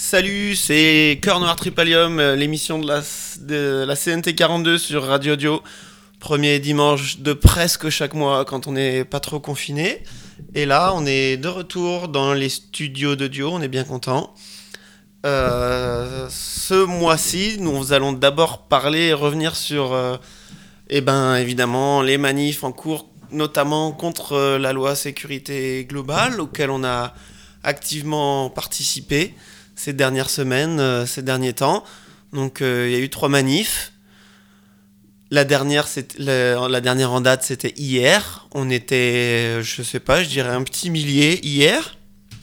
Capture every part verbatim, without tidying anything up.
Salut, c'est Cœur Noir Tripalium, l'émission de la, de la C N T quarante-deux sur Radio Audio. Premier dimanche de presque chaque mois quand on n'est pas trop confiné. Et là, on est de retour dans les studios d'audio, on est bien content. Euh, ce mois-ci, nous allons d'abord parler et revenir sur, euh, eh ben, évidemment, les manifs en cours, notamment contre euh, la loi sécurité globale, auquel on a activement participé ces dernières semaines, euh, ces derniers temps. Donc, euh, il y a eu trois manifs. La dernière, c'est, la, la dernière en date, c'était hier. On était, je sais pas, je dirais un petit millier hier.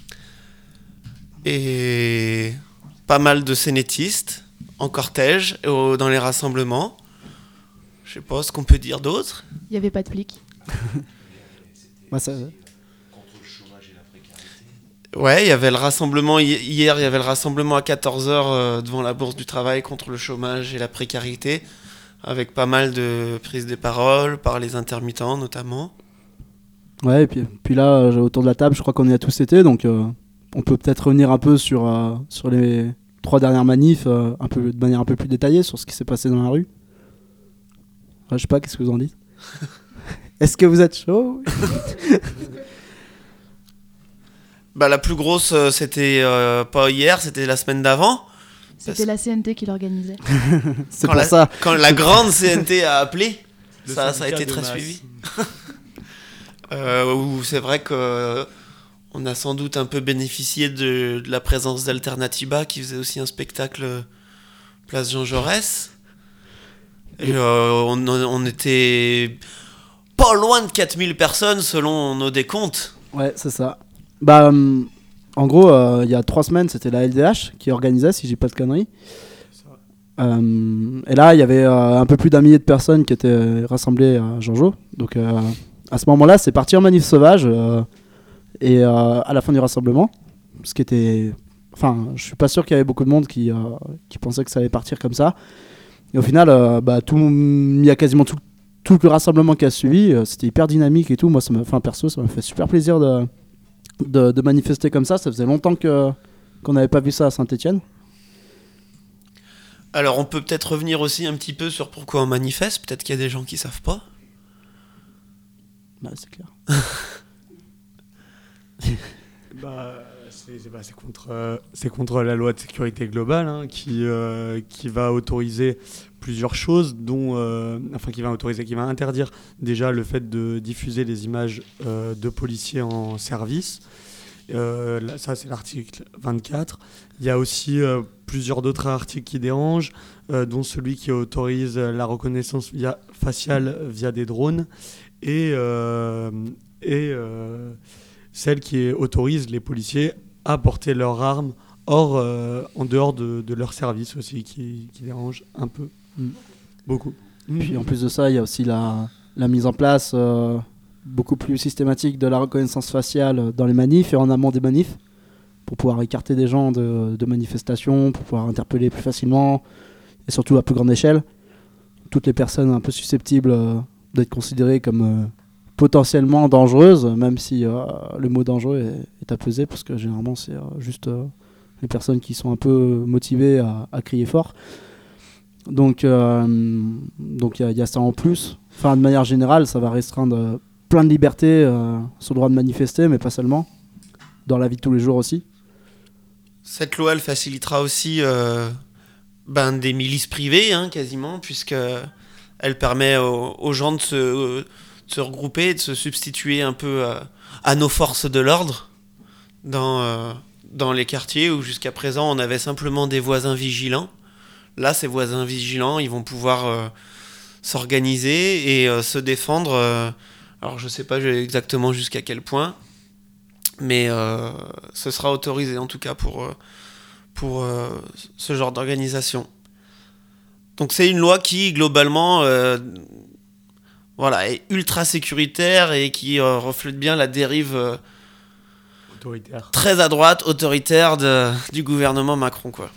Et pas mal de scénétistes en cortège, au, dans les rassemblements. Je sais pas ce qu'on peut dire d'autre. Il n'y avait pas de flics. Bah, ça... Ouais, il y avait le rassemblement hier, il y avait le rassemblement à quatorze heures euh, devant la Bourse du Travail contre le chômage et la précarité, avec pas mal de prises de parole par les intermittents notamment. Ouais, et puis, puis là, autour de la table, je crois qu'on y a tous été, donc euh, on peut peut-être revenir un peu sur, euh, sur les trois dernières manifs, euh, un peu, de manière un peu plus détaillée, sur ce qui s'est passé dans la rue. Ouais, je sais pas, qu'est-ce que vous en dites? Est-ce que vous êtes chaud? Bah, la plus grosse, euh, c'était euh, pas hier, c'était la semaine d'avant. C'était la C N T qui l'organisait. C'est quand pour la, ça. Quand la grande C N T a appelé, ça, ça a été très masse. suivi. euh, où c'est vrai qu'on euh, a sans doute un peu bénéficié de, de la présence d'Alternativa, qui faisait aussi un spectacle euh, place Jean Jaurès. Et euh, on, on était pas loin de quatre mille personnes selon nos décomptes. Ouais, c'est ça. Bah, euh, en gros, euh, il y a trois semaines, c'était la L D H qui organisait, si j'ai pas de conneries. Euh, et là, il y avait euh, un peu plus d'un millier de personnes qui étaient rassemblées à Jean-Jo. Donc, euh, à ce moment-là, c'est parti en manif sauvage. Euh, et euh, à la fin du rassemblement, ce qui était... Enfin, je suis pas sûr qu'il y avait beaucoup de monde qui, euh, qui pensait que ça allait partir comme ça. Et au final, euh, bah, tout, il y a quasiment tout, tout le rassemblement qui a suivi. Euh, c'était hyper dynamique et tout. Moi, ça m'a, enfin, perso, ça m'a fait super plaisir de... De, de manifester comme ça. Ça faisait longtemps que, qu'on n'avait pas vu ça à Saint-Etienne. Alors on peut peut-être revenir aussi un petit peu sur pourquoi on manifeste. Peut-être qu'il y a des gens qui savent pas. Bah, c'est clair. bah, c'est, c'est, bah, c'est, contre, euh, c'est contre la loi de sécurité globale hein, qui, euh, qui va autoriser plusieurs choses, dont, euh, enfin qui va autoriser, qui va interdire déjà le fait de diffuser les images euh, de policiers en service. Euh, là, ça c'est l'article vingt-quatre. Il y a aussi euh, plusieurs d'autres articles qui dérangent, euh, dont celui qui autorise la reconnaissance via, faciale via des drones et, euh, et euh, celle qui autorise les policiers à porter leurs armes hors, euh, en dehors de, de leur service aussi, qui, qui dérange un peu. Mmh. Beaucoup. Puis en plus de ça, il y a aussi la, la mise en place euh, beaucoup plus systématique de la reconnaissance faciale dans les manifs et en amont des manifs pour pouvoir écarter des gens de, de manifestations, pour pouvoir interpeller plus facilement et surtout à plus grande échelle toutes les personnes un peu susceptibles euh, d'être considérées comme euh, potentiellement dangereuses, même si euh, le mot dangereux est, est à peser parce que généralement c'est euh, juste euh, les personnes qui sont un peu motivées à, à crier fort. Donc, euh, donc il y, y a ça en plus. Enfin, de manière générale, ça va restreindre plein de libertés euh, sur le droit de manifester, mais pas seulement. Dans la vie de tous les jours aussi. Cette loi, elle facilitera aussi euh, ben, des milices privées, hein, quasiment, puisqu'elle permet aux, aux gens de se, euh, de se regrouper, de se substituer un peu à, à nos forces de l'ordre dans, euh, dans les quartiers où jusqu'à présent on avait simplement des voisins vigilants. Là, ces voisins vigilants, ils vont pouvoir euh, s'organiser et euh, se défendre. Euh, alors, je ne sais pas exactement jusqu'à quel point, mais euh, ce sera autorisé en tout cas pour, euh, pour euh, ce genre d'organisation. Donc, c'est une loi qui, globalement, euh, voilà, est ultra sécuritaire et qui euh, reflète bien la dérive euh, autoritaire. Très à droite, autoritaire de, du gouvernement Macron, quoi.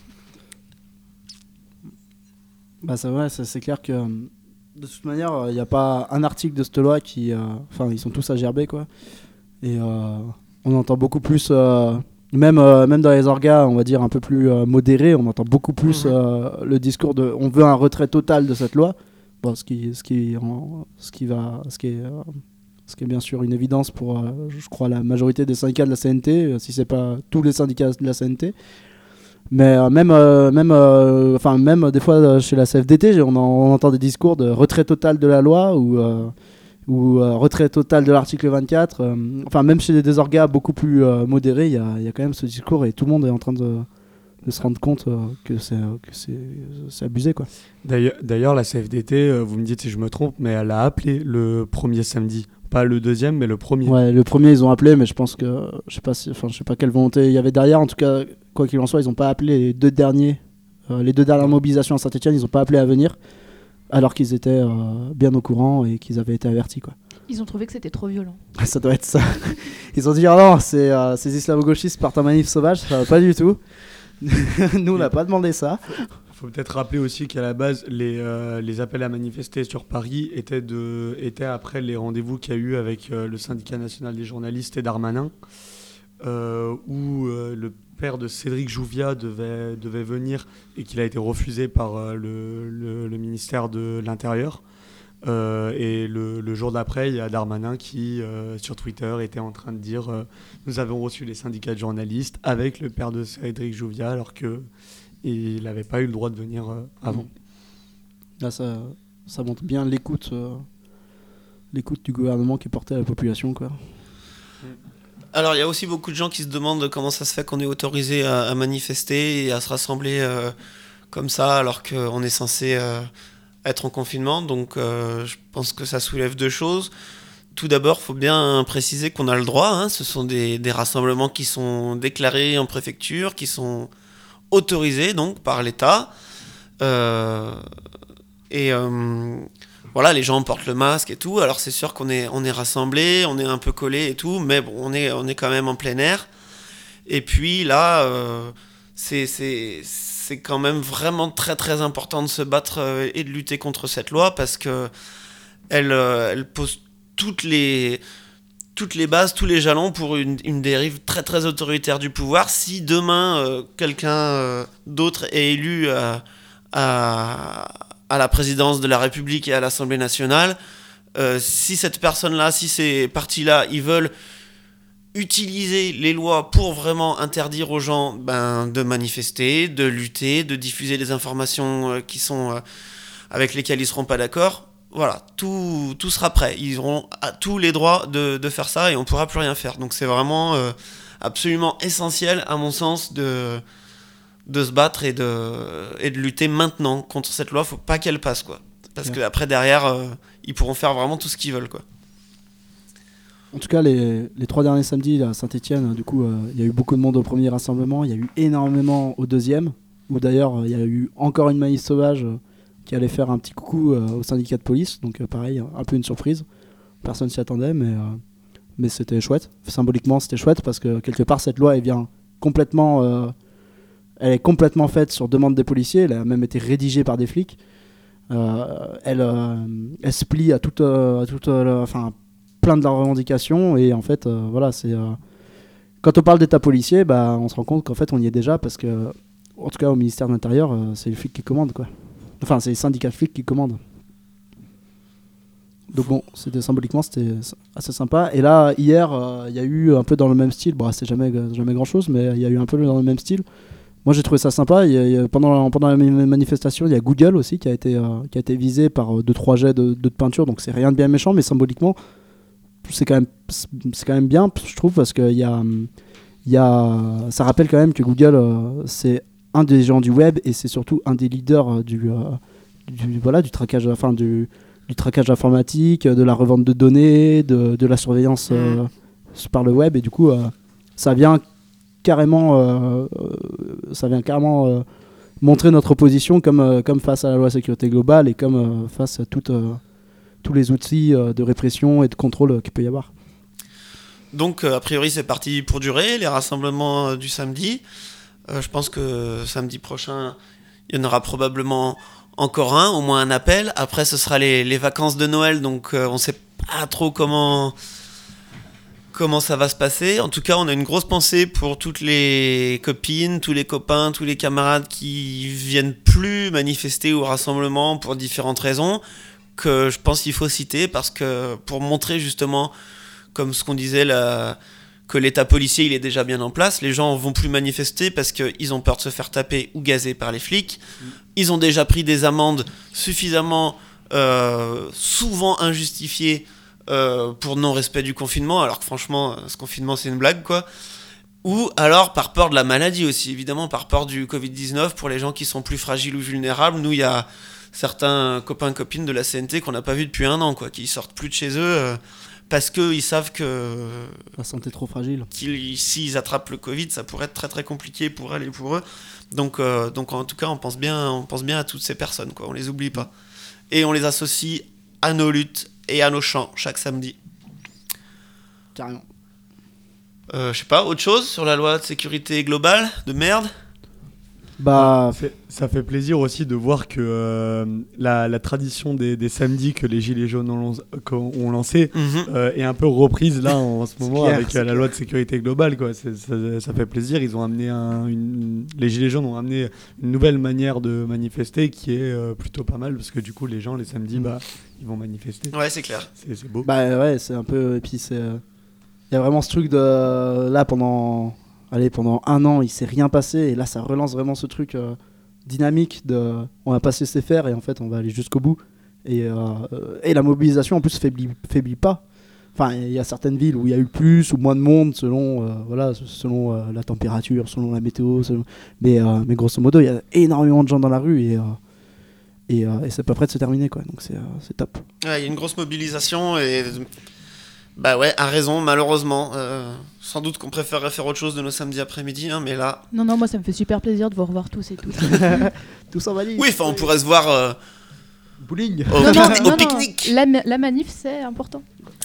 Bah ça, ouais, ça, c'est clair que de toute manière, il n'y a pas un article de cette loi qui... Enfin, euh, ils sont tous à gerber, quoi. Et euh, on entend beaucoup plus euh, Même, euh, même dans les orgas, on va dire un peu plus euh, modérés, on entend beaucoup plus Mhm. euh, le discours de on veut un retrait total de cette loi. Bon, ce qui, ce qui, en- ce qui va, ce qui est, euh, ce qui est bien sûr une évidence pour, euh, je crois, la majorité des syndicats de la C N T, euh, si c'est pas tous les syndicats de la C N T. Mais euh, même, euh, même, euh, enfin même euh, des fois euh, chez la C F D T, j'ai- on, en- on entend des discours de retrait total de la loi ou euh, ou euh, retrait total de l'article vingt-quatre. euh, Enfin, même chez des orgas beaucoup plus euh, modérés, il y a, il y a quand même ce discours et tout le monde est en train de, de se rendre compte euh, que c'est euh, que c'est c'est abusé, quoi. D'ailleurs, d'ailleurs, la C F D T, euh, vous me dites si je me trompe, mais elle a appelé le premier samedi. Pas le deuxième, mais le premier. Ouais, le premier ils ont appelé, mais je pense que je sais pas si, enfin je sais pas quelle volonté il y avait derrière. En tout cas, quoi qu'il en soit, ils ont pas appelé les deux derniers, euh, les deux dernières mobilisations à Saint-Etienne, ils ont pas appelé à venir, alors qu'ils étaient euh, bien au courant et qu'ils avaient été avertis, quoi. Ils ont trouvé que c'était trop violent. Ça doit être ça. Ils ont dit ah non, c'est, euh, ces islamo-gauchistes partent en manif sauvage, ça va pas du tout. Nous on n'a pas demandé ça. Il faut peut-être rappeler aussi qu'à la base, les, euh, les appels à manifester sur Paris étaient, de, étaient après les rendez-vous qu'il y a eu avec euh, le syndicat national des journalistes et Darmanin, euh, où euh, le père de Cédric Jouviat devait, devait venir et qu'il a été refusé par euh, le, le, le ministère de l'Intérieur. Euh, et le, le jour d'après, il y a Darmanin qui, euh, sur Twitter, était en train de dire euh, nous avons reçu les syndicats de journalistes avec le père de Cédric Jouviat, alors qu'il n'avait pas eu le droit de venir euh, avant. Là, ça, ça montre bien l'écoute, euh, l'écoute du gouvernement qui est portée à la population, quoi. Alors, il y a aussi beaucoup de gens qui se demandent comment ça se fait qu'on est autorisé à, à manifester et à se rassembler euh, comme ça, alors qu'on est censé euh, être en confinement. Donc, euh, je pense que ça soulève deux choses. Tout d'abord, il faut bien préciser qu'on a le droit. Hein. Ce sont des, des rassemblements qui sont déclarés en préfecture, qui sont autorisés donc par l'État. Euh, et euh, voilà, les gens portent le masque et tout. Alors c'est sûr qu'on est, on est rassemblés, on est un peu collés et tout, mais bon, on est, on est quand même en plein air. Et puis là, euh, c'est, c'est, c'est quand même vraiment très très important de se battre euh, et de lutter contre cette loi parce que elle, euh, elle pose toutes les, toutes les bases, tous les jalons pour une, une dérive très très autoritaire du pouvoir. Si demain euh, quelqu'un euh, d'autre est élu euh, à, à la présidence de la République et à l'Assemblée nationale, euh, si cette personne-là, si ces partis-là, ils veulent utiliser les lois pour vraiment interdire aux gens ben, de manifester, de lutter, de diffuser des informations euh, qui sont, euh, avec lesquelles ils ne seront pas d'accord, voilà, tout, tout sera prêt. Ils auront à, tous les droits de, de faire ça et on ne pourra plus rien faire. Donc c'est vraiment euh, absolument essentiel, à mon sens, de, de se battre et de, et de lutter maintenant contre cette loi. Il ne faut pas qu'elle passe, quoi. Parce Ouais. qu'après, derrière, euh, ils pourront faire vraiment tout ce qu'ils veulent, quoi. En tout cas, les, les trois derniers samedis à Saint-Etienne, du coup, il euh, y a eu beaucoup de monde au premier rassemblement, il y a eu énormément au deuxième, où d'ailleurs, il y a eu encore une manif sauvage euh, qui allait faire un petit coucou euh, au syndicat de police, donc euh, pareil, un peu une surprise. Personne s'y attendait, mais, euh, mais c'était chouette. Symboliquement, c'était chouette parce que quelque part, cette loi, elle vient complètement, euh, elle est complètement faite sur demande des policiers, elle a même été rédigée par des flics. Euh, elle, euh, elle se plie à toute, euh, à toute euh, enfin, plein de leurs revendications et en fait euh, voilà c'est euh... quand on parle d'état policier bah on se rend compte qu'en fait on y est déjà parce que en tout cas au ministère de l'Intérieur euh, c'est les flics qui commandent quoi, enfin c'est les syndicats de flics qui commandent, donc bon c'était symboliquement c'était assez sympa. Et là hier il euh, y a eu un peu dans le même style, bon c'est jamais jamais grand chose mais il y a eu un peu dans le même style. Moi j'ai trouvé ça sympa. Y a, y a, pendant, pendant la manifestation il y a Google aussi qui a été, euh, qui a été visé par deux trois jets de, de peinture, donc c'est rien de bien méchant mais symboliquement c'est quand même c'est quand même bien je trouve parce que il y a il y a ça rappelle quand même que Google euh, c'est un des géants du web et c'est surtout un des leaders euh, du, euh, du voilà du traquage enfin du, du traquage informatique, de la revente de données, de, de la surveillance euh, mmh. par le web, et du coup euh, ça vient carrément euh, ça vient carrément euh, montrer notre position comme euh, comme face à la loi sécurité globale et comme euh, face à toute euh, tous les outils euh, de répression et de contrôle euh, qu'il peut y avoir. Donc, euh, a priori, c'est parti pour durer, les rassemblements euh, du samedi. Euh, je pense que samedi prochain, il y en aura probablement encore un, au moins un appel. Après, ce sera les, les vacances de Noël, donc euh, on ne sait pas trop comment, comment ça va se passer. En tout cas, on a une grosse pensée pour toutes les copines, tous les copains, tous les camarades qui viennent plus manifester au rassemblement pour différentes raisons, que je pense qu'il faut citer, parce que pour montrer justement, comme ce qu'on disait, la... que l'état policier il est déjà bien en place, les gens vont plus manifester parce qu'ils ont peur de se faire taper ou gazer par les flics. Mmh. Ils ont déjà pris des amendes suffisamment euh, souvent injustifiées euh, pour non-respect du confinement, alors que franchement, ce confinement c'est une blague quoi. Ou alors par peur de la maladie aussi, évidemment par peur du covid dix-neuf pour les gens qui sont plus fragiles ou vulnérables. Nous, il y a certains copains copines de la C N T qu'on n'a pas vu depuis un an, quoi, qui sortent plus de chez eux euh, parce qu'ils savent que la santé est trop fragile. Qu'ils, s'ils attrapent le Covid, ça pourrait être très très compliqué pour elles et pour eux. Donc, euh, donc en tout cas, on pense bien, on pense bien à toutes ces personnes, quoi. On les oublie pas. Et on les associe à nos luttes et à nos chants chaque samedi. Carrément. Euh, je sais pas, autre chose sur la loi de sécurité globale de merde? Bah, ça fait, ça fait plaisir aussi de voir que euh, la, la tradition des, des samedis que les Gilets jaunes ont, ont lancé mm-hmm. euh, est un peu reprise là en, en ce moment clair, avec euh, la loi de sécurité globale. Quoi. C'est, ça, ça fait plaisir. Ils ont amené un, une, les Gilets jaunes ont amené une nouvelle manière de manifester qui est euh, plutôt pas mal parce que du coup les gens les samedis bah, ils vont manifester. Ouais, c'est clair. C'est, c'est beau. Bah ouais, c'est un peu. Et puis c'est. Il euh, y a vraiment ce truc de là pendant. Allez, pendant un an, il s'est rien passé et là, ça relance vraiment ce truc euh, dynamique de on va pas se laisser faire et en fait, on va aller jusqu'au bout. Et, euh, et la mobilisation, en plus, faiblit, faiblit pas. Enfin, il y a certaines villes où il y a eu plus ou moins de monde selon, euh, voilà, selon euh, la température, selon la météo. Selon... Mais, euh, mais grosso modo, il y a énormément de gens dans la rue et, euh, et, euh, et c'est pas près de se terminer, quoi. Donc c'est, euh, c'est top. Ouais, il y a une grosse mobilisation et... Bah ouais, a raison, malheureusement. Euh, sans doute qu'on préférerait faire autre chose de nos samedis après-midi, hein, mais là... Non, non, moi ça me fait super plaisir de vous revoir tous et toutes. Tous en valise. Oui, enfin, on pourrait se voir... Euh, bowling. Au, non, pique- non, au non, pique-nique. La, la manif, c'est important.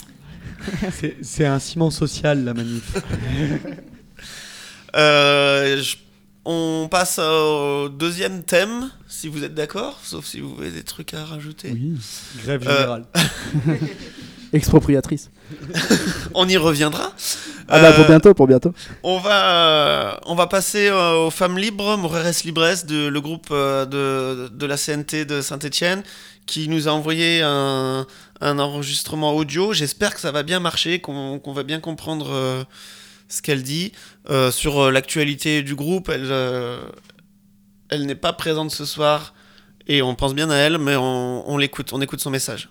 c'est, c'est un ciment social, la manif. euh, je, on passe au deuxième thème, si vous êtes d'accord, sauf si vous avez des trucs à rajouter. Oui. Grève générale. Euh... Expropriatrice. On y reviendra. Ah bah pour bientôt, pour bientôt. On va, euh, on va passer euh, aux Femmes Libres, Mujeres Libres, de, le groupe euh, de, de la C N T de Saint-Étienne, qui nous a envoyé un, un enregistrement audio. J'espère que ça va bien marcher, qu'on, qu'on va bien comprendre euh, ce qu'elle dit. Euh, sur euh, l'actualité du groupe, elle, euh, elle n'est pas présente ce soir, et on pense bien à elle, mais on, on l'écoute, on écoute son message.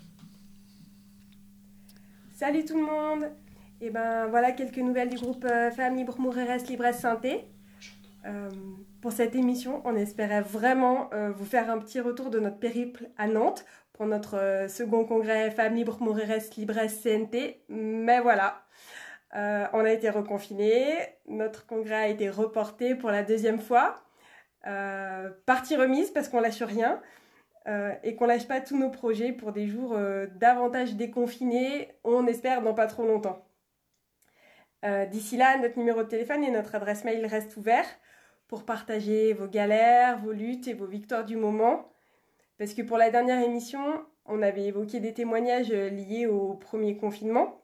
Salut tout le monde. Et ben voilà quelques nouvelles du groupe euh, Femmes Libres Mujeres Libres Santé. Euh, pour cette émission, on espérait vraiment euh, vous faire un petit retour de notre périple à Nantes pour notre euh, second congrès Femmes Libres Mujeres Libres C N T. Mais voilà, euh, on a été reconfinés, notre congrès a été reporté pour la deuxième fois. Euh, partie remise parce qu'on lâche rien. Euh, et qu'on lâche pas tous nos projets pour des jours euh, davantage déconfinés, on espère dans pas trop longtemps. Euh, d'ici là, notre numéro de téléphone et notre adresse mail restent ouverts pour partager vos galères, vos luttes et vos victoires du moment. Parce que pour la dernière émission, on avait évoqué des témoignages liés au premier confinement.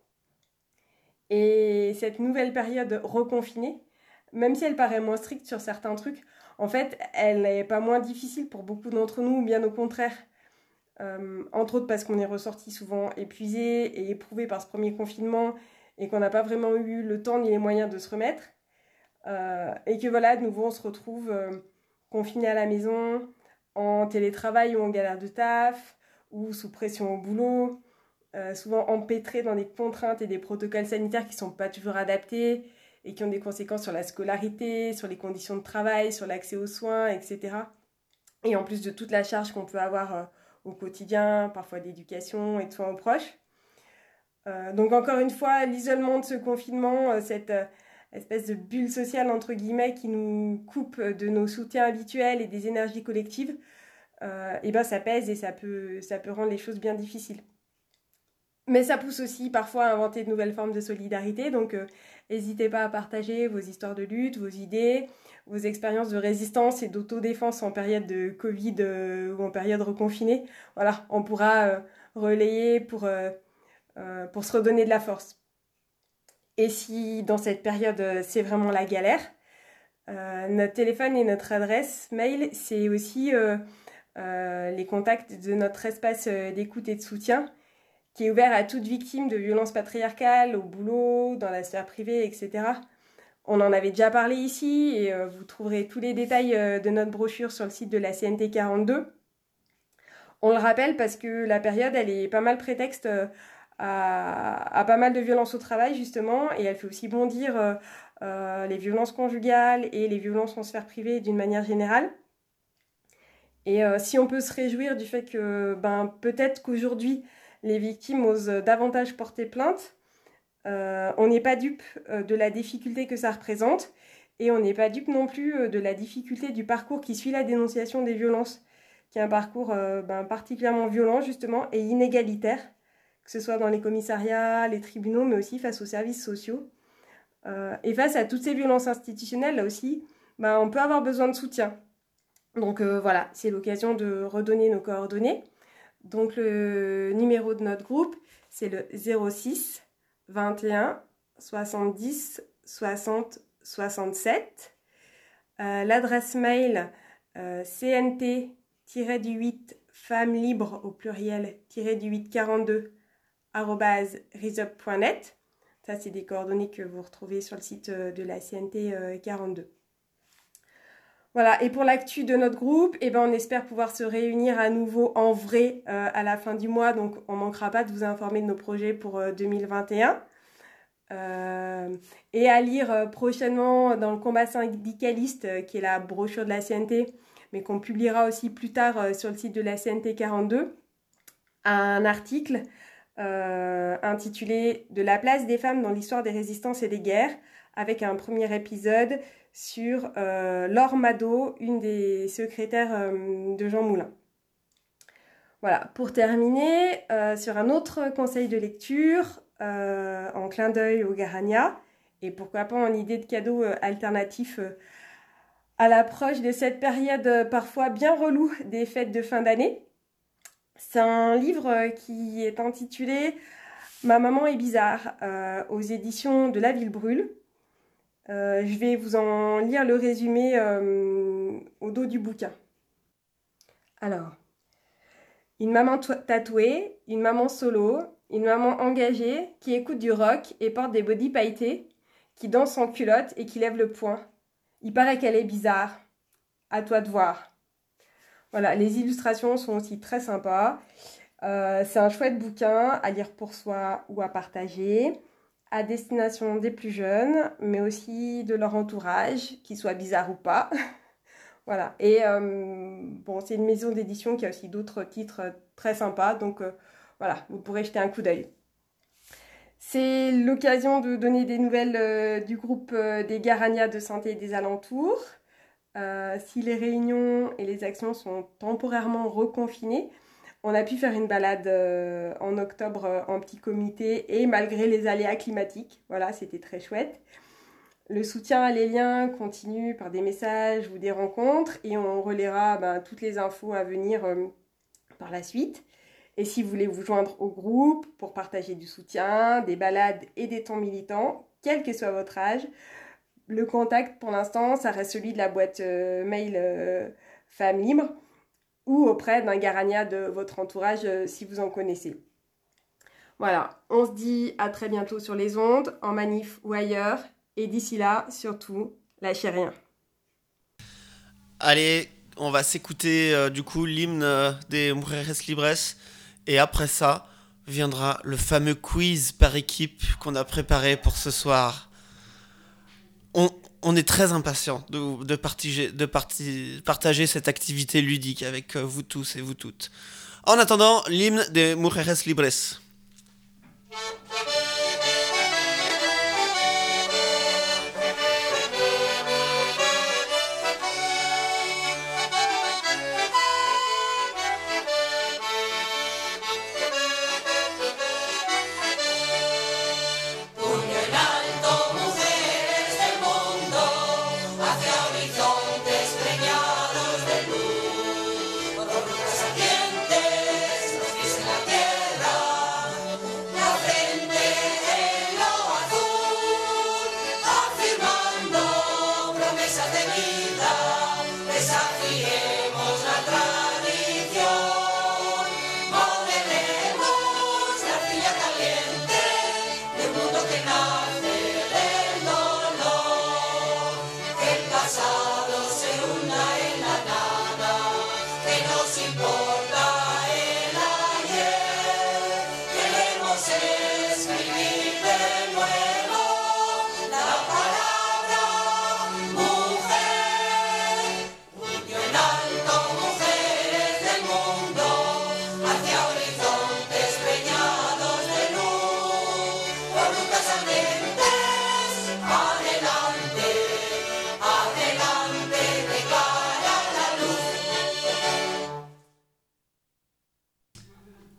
Et cette nouvelle période reconfinée, même si elle paraît moins stricte sur certains trucs, en fait, elle n'est pas moins difficile pour beaucoup d'entre nous, bien au contraire. Euh, entre autres parce qu'on est ressorti souvent épuisé et éprouvé par ce premier confinement et qu'on n'a pas vraiment eu le temps ni les moyens de se remettre. Euh, et que voilà, de nouveau, on se retrouve euh, confiné à la maison, en télétravail ou en galère de taf, ou sous pression au boulot, euh, souvent empêtré dans des contraintes et des protocoles sanitaires qui ne sont pas toujours adaptés, et qui ont des conséquences sur la scolarité, sur les conditions de travail, sur l'accès aux soins, et cetera. Et en plus de toute la charge qu'on peut avoir euh, au quotidien, parfois d'éducation et de soins aux proches. Euh, donc encore une fois, l'isolement de ce confinement, euh, cette euh, espèce de bulle sociale, entre guillemets, qui nous coupe de nos soutiens habituels et des énergies collectives, euh, et ben ça pèse et ça peut, ça peut rendre les choses bien difficiles. Mais ça pousse aussi parfois à inventer de nouvelles formes de solidarité, donc euh, n'hésitez pas à partager vos histoires de lutte, vos idées, vos expériences de résistance et d'autodéfense en période de Covid euh, ou en période reconfinée. Voilà, on pourra euh, relayer pour, euh, euh, pour se redonner de la force. Et si dans cette période, euh, c'est vraiment la galère, euh, notre téléphone et notre adresse mail, c'est aussi euh, euh, les contacts de notre espace euh, d'écoute et de soutien qui est ouvert à toute victime de violences patriarcales, au boulot, dans la sphère privée, et cetera. On en avait déjà parlé ici et euh, vous trouverez tous les détails euh, de notre brochure sur le site de la C N T quarante-deux. On le rappelle parce que la période, elle est pas mal prétexte euh, à, à pas mal de violences au travail, justement, et elle fait aussi bondir euh, euh, les violences conjugales et les violences en sphère privée d'une manière générale. Et euh, si on peut se réjouir du fait que ben, peut-être qu'aujourd'hui, les victimes osent davantage porter plainte, euh, on n'est pas dupe euh, de la difficulté que ça représente, et on n'est pas dupe non plus euh, de la difficulté du parcours qui suit la dénonciation des violences, qui est un parcours euh, ben, particulièrement violent, justement, et inégalitaire, que ce soit dans les commissariats, les tribunaux, mais aussi face aux services sociaux. Euh, et face à toutes ces violences institutionnelles, là aussi, ben, on peut avoir besoin de soutien. Donc euh, voilà, c'est l'occasion de redonner nos coordonnées. Donc le numéro de notre groupe, c'est le zéro six vingt et un soixante-dix soixante soixante-sept. Euh, l'adresse mail euh, C N T huit femmes libres au pluriel du huit quarante-deux arobase riseup point net. Ça, c'est des coordonnées que vous retrouvez sur le site de la C N T quarante-deux. Voilà, et pour l'actu de notre groupe, eh ben, on espère pouvoir se réunir à nouveau en vrai euh, à la fin du mois, donc on ne manquera pas de vous informer de nos projets pour euh, deux mille vingt et un. Euh, et à lire euh, prochainement dans le combat syndicaliste, euh, qui est la brochure de la C N T, mais qu'on publiera aussi plus tard euh, sur le site de la C N T quarante-deux, un article euh, intitulé « De la place des femmes dans l'histoire des résistances et des guerres », avec un premier épisode sur euh, Laure Mado, une des secrétaires euh, de Jean Moulin. Voilà, pour terminer, euh, sur un autre conseil de lecture, euh, en clin d'œil au Garania, et pourquoi pas en idée de cadeau euh, alternatif euh, à l'approche de cette période euh, parfois bien relou des fêtes de fin d'année. C'est un livre euh, qui est intitulé « Ma maman est bizarre euh, » aux éditions de La Ville Brûle. Euh, je vais vous en lire le résumé euh, au dos du bouquin. Alors, une maman tatouée, une maman solo, une maman engagée qui écoute du rock et porte des bodys pailletés, qui danse en culotte et qui lève le poing. Il paraît qu'elle est bizarre. À toi de voir. Voilà, les illustrations sont aussi très sympas. Euh, c'est un chouette bouquin à lire pour soi ou à partager, à destination des plus jeunes, mais aussi de leur entourage, qu'ils soient bizarres ou pas. Voilà. Et euh, bon, c'est une maison d'édition qui a aussi d'autres titres très sympas, donc euh, voilà, vous pourrez jeter un coup d'œil. C'est l'occasion de donner des nouvelles euh, du groupe euh, des Garania de Santé et des alentours. Euh, si les réunions et les actions sont temporairement reconfinées, on a pu faire une balade euh, en octobre euh, en petit comité et malgré les aléas climatiques. Voilà, c'était très chouette. Le soutien à les liens continue par des messages ou des rencontres et on relaiera ben, toutes les infos à venir euh, par la suite. Et si vous voulez vous joindre au groupe pour partager du soutien, des balades et des temps militants, quel que soit votre âge, le contact pour l'instant, ça reste celui de la boîte euh, mail euh, Femmes Libres ou auprès d'un Garania de votre entourage euh, si vous en connaissez. Voilà, on se dit à très bientôt sur les ondes, en manif ou ailleurs. Et d'ici là, surtout, lâchez rien. Allez, on va s'écouter euh, du coup l'hymne euh, des Mujeres Libres. Et après ça, viendra le fameux quiz par équipe qu'on a préparé pour ce soir. On, on est très impatients de, de, partager, de parti, partager cette activité ludique avec vous tous et vous toutes. En attendant, l'hymne des Mujeres Libres. Ardientes, los pies en la tierra, la frente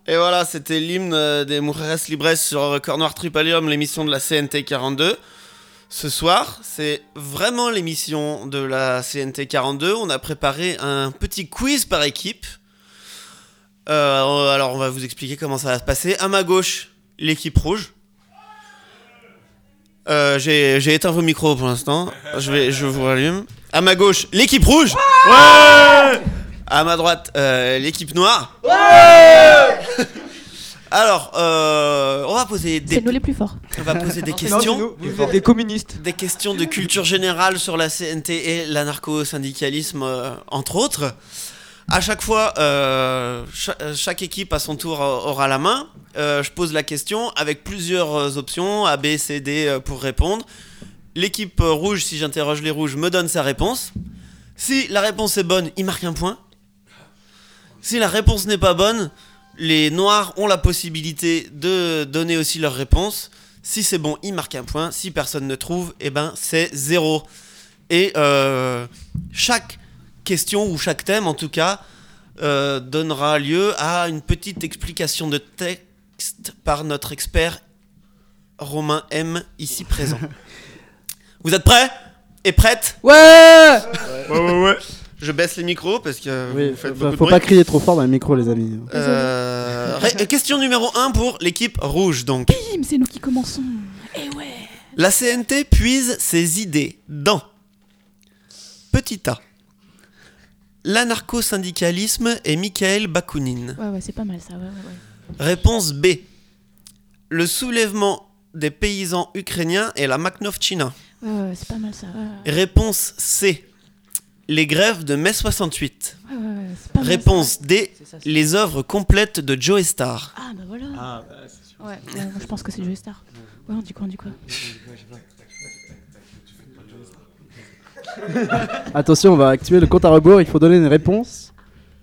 Et voilà, c'était l'hymne euh, des Mujeres Libres sur Cœur Noir Tripalium, l'émission de la C N T quarante-deux. Ce soir, c'est vraiment l'émission de la C N T quarante-deux. On a préparé un petit quiz par équipe. Euh, alors, on va vous expliquer comment ça va se passer. À ma gauche, l'équipe rouge. Euh, j'ai, j'ai éteint vos micros pour l'instant. Je, vais, je vous rallume. À ma gauche, l'équipe rouge. Ouais. À ma droite, euh, l'équipe noire. Ouais. Alors, euh, on va poser des, C'est nous les plus forts. on va poser des questions, Non, vous êtes des communistes. des questions de culture générale sur la C N T et l'anarcho-syndicalisme, euh, entre autres. À chaque fois, euh, cha- chaque équipe à son tour euh, aura la main. Euh, je pose la question avec plusieurs euh, options, A, B, C, D, euh, pour répondre. L'équipe euh, rouge, si j'interroge les rouges, me donne sa réponse. Si la réponse est bonne, il marque un point. Si la réponse n'est pas bonne, les noirs ont la possibilité de donner aussi leur réponse. Si c'est bon, ils marquent un point. Si personne ne trouve, eh ben c'est zéro. Et euh, chaque question ou chaque thème, en tout cas, euh, donnera lieu à une petite explication de texte par notre expert Romain M, ici présent. Vous êtes prêts et prêtes? Ouais. Ouais, ouais, ouais. Je baisse les micros parce que Oui, vous faites faut, beaucoup de faut bruit. pas crier trop fort dans le micro, les amis. Euh, ré- question numéro un pour l'équipe rouge, donc. Bim, c'est nous qui commençons. Eh ouais. La C N T puise ses idées dans Petit A, l'anarcho-syndicalisme et Mikhail Bakounine. Ouais, ouais, c'est pas mal ça. Ouais, ouais, ouais. Réponse B, le soulèvement des paysans ukrainiens et la Makhnovtchina. Ouais, ouais, ouais, c'est pas mal ça. Ouais, ouais, Réponse C, les grèves de mai soixante-huit. ouais, ouais, ouais, c'est pas mal, Réponse D, C'est ça, c'est les œuvres complètes de Joe Star. ça. Ah bah voilà. Ah, bah, c'est sûr. Ouais, ouais, moi je pense que c'est Joe Star. Ouais, on dit quoi, on dit quoi? Attention, on va activer le compte à rebours. Il faut donner une réponse.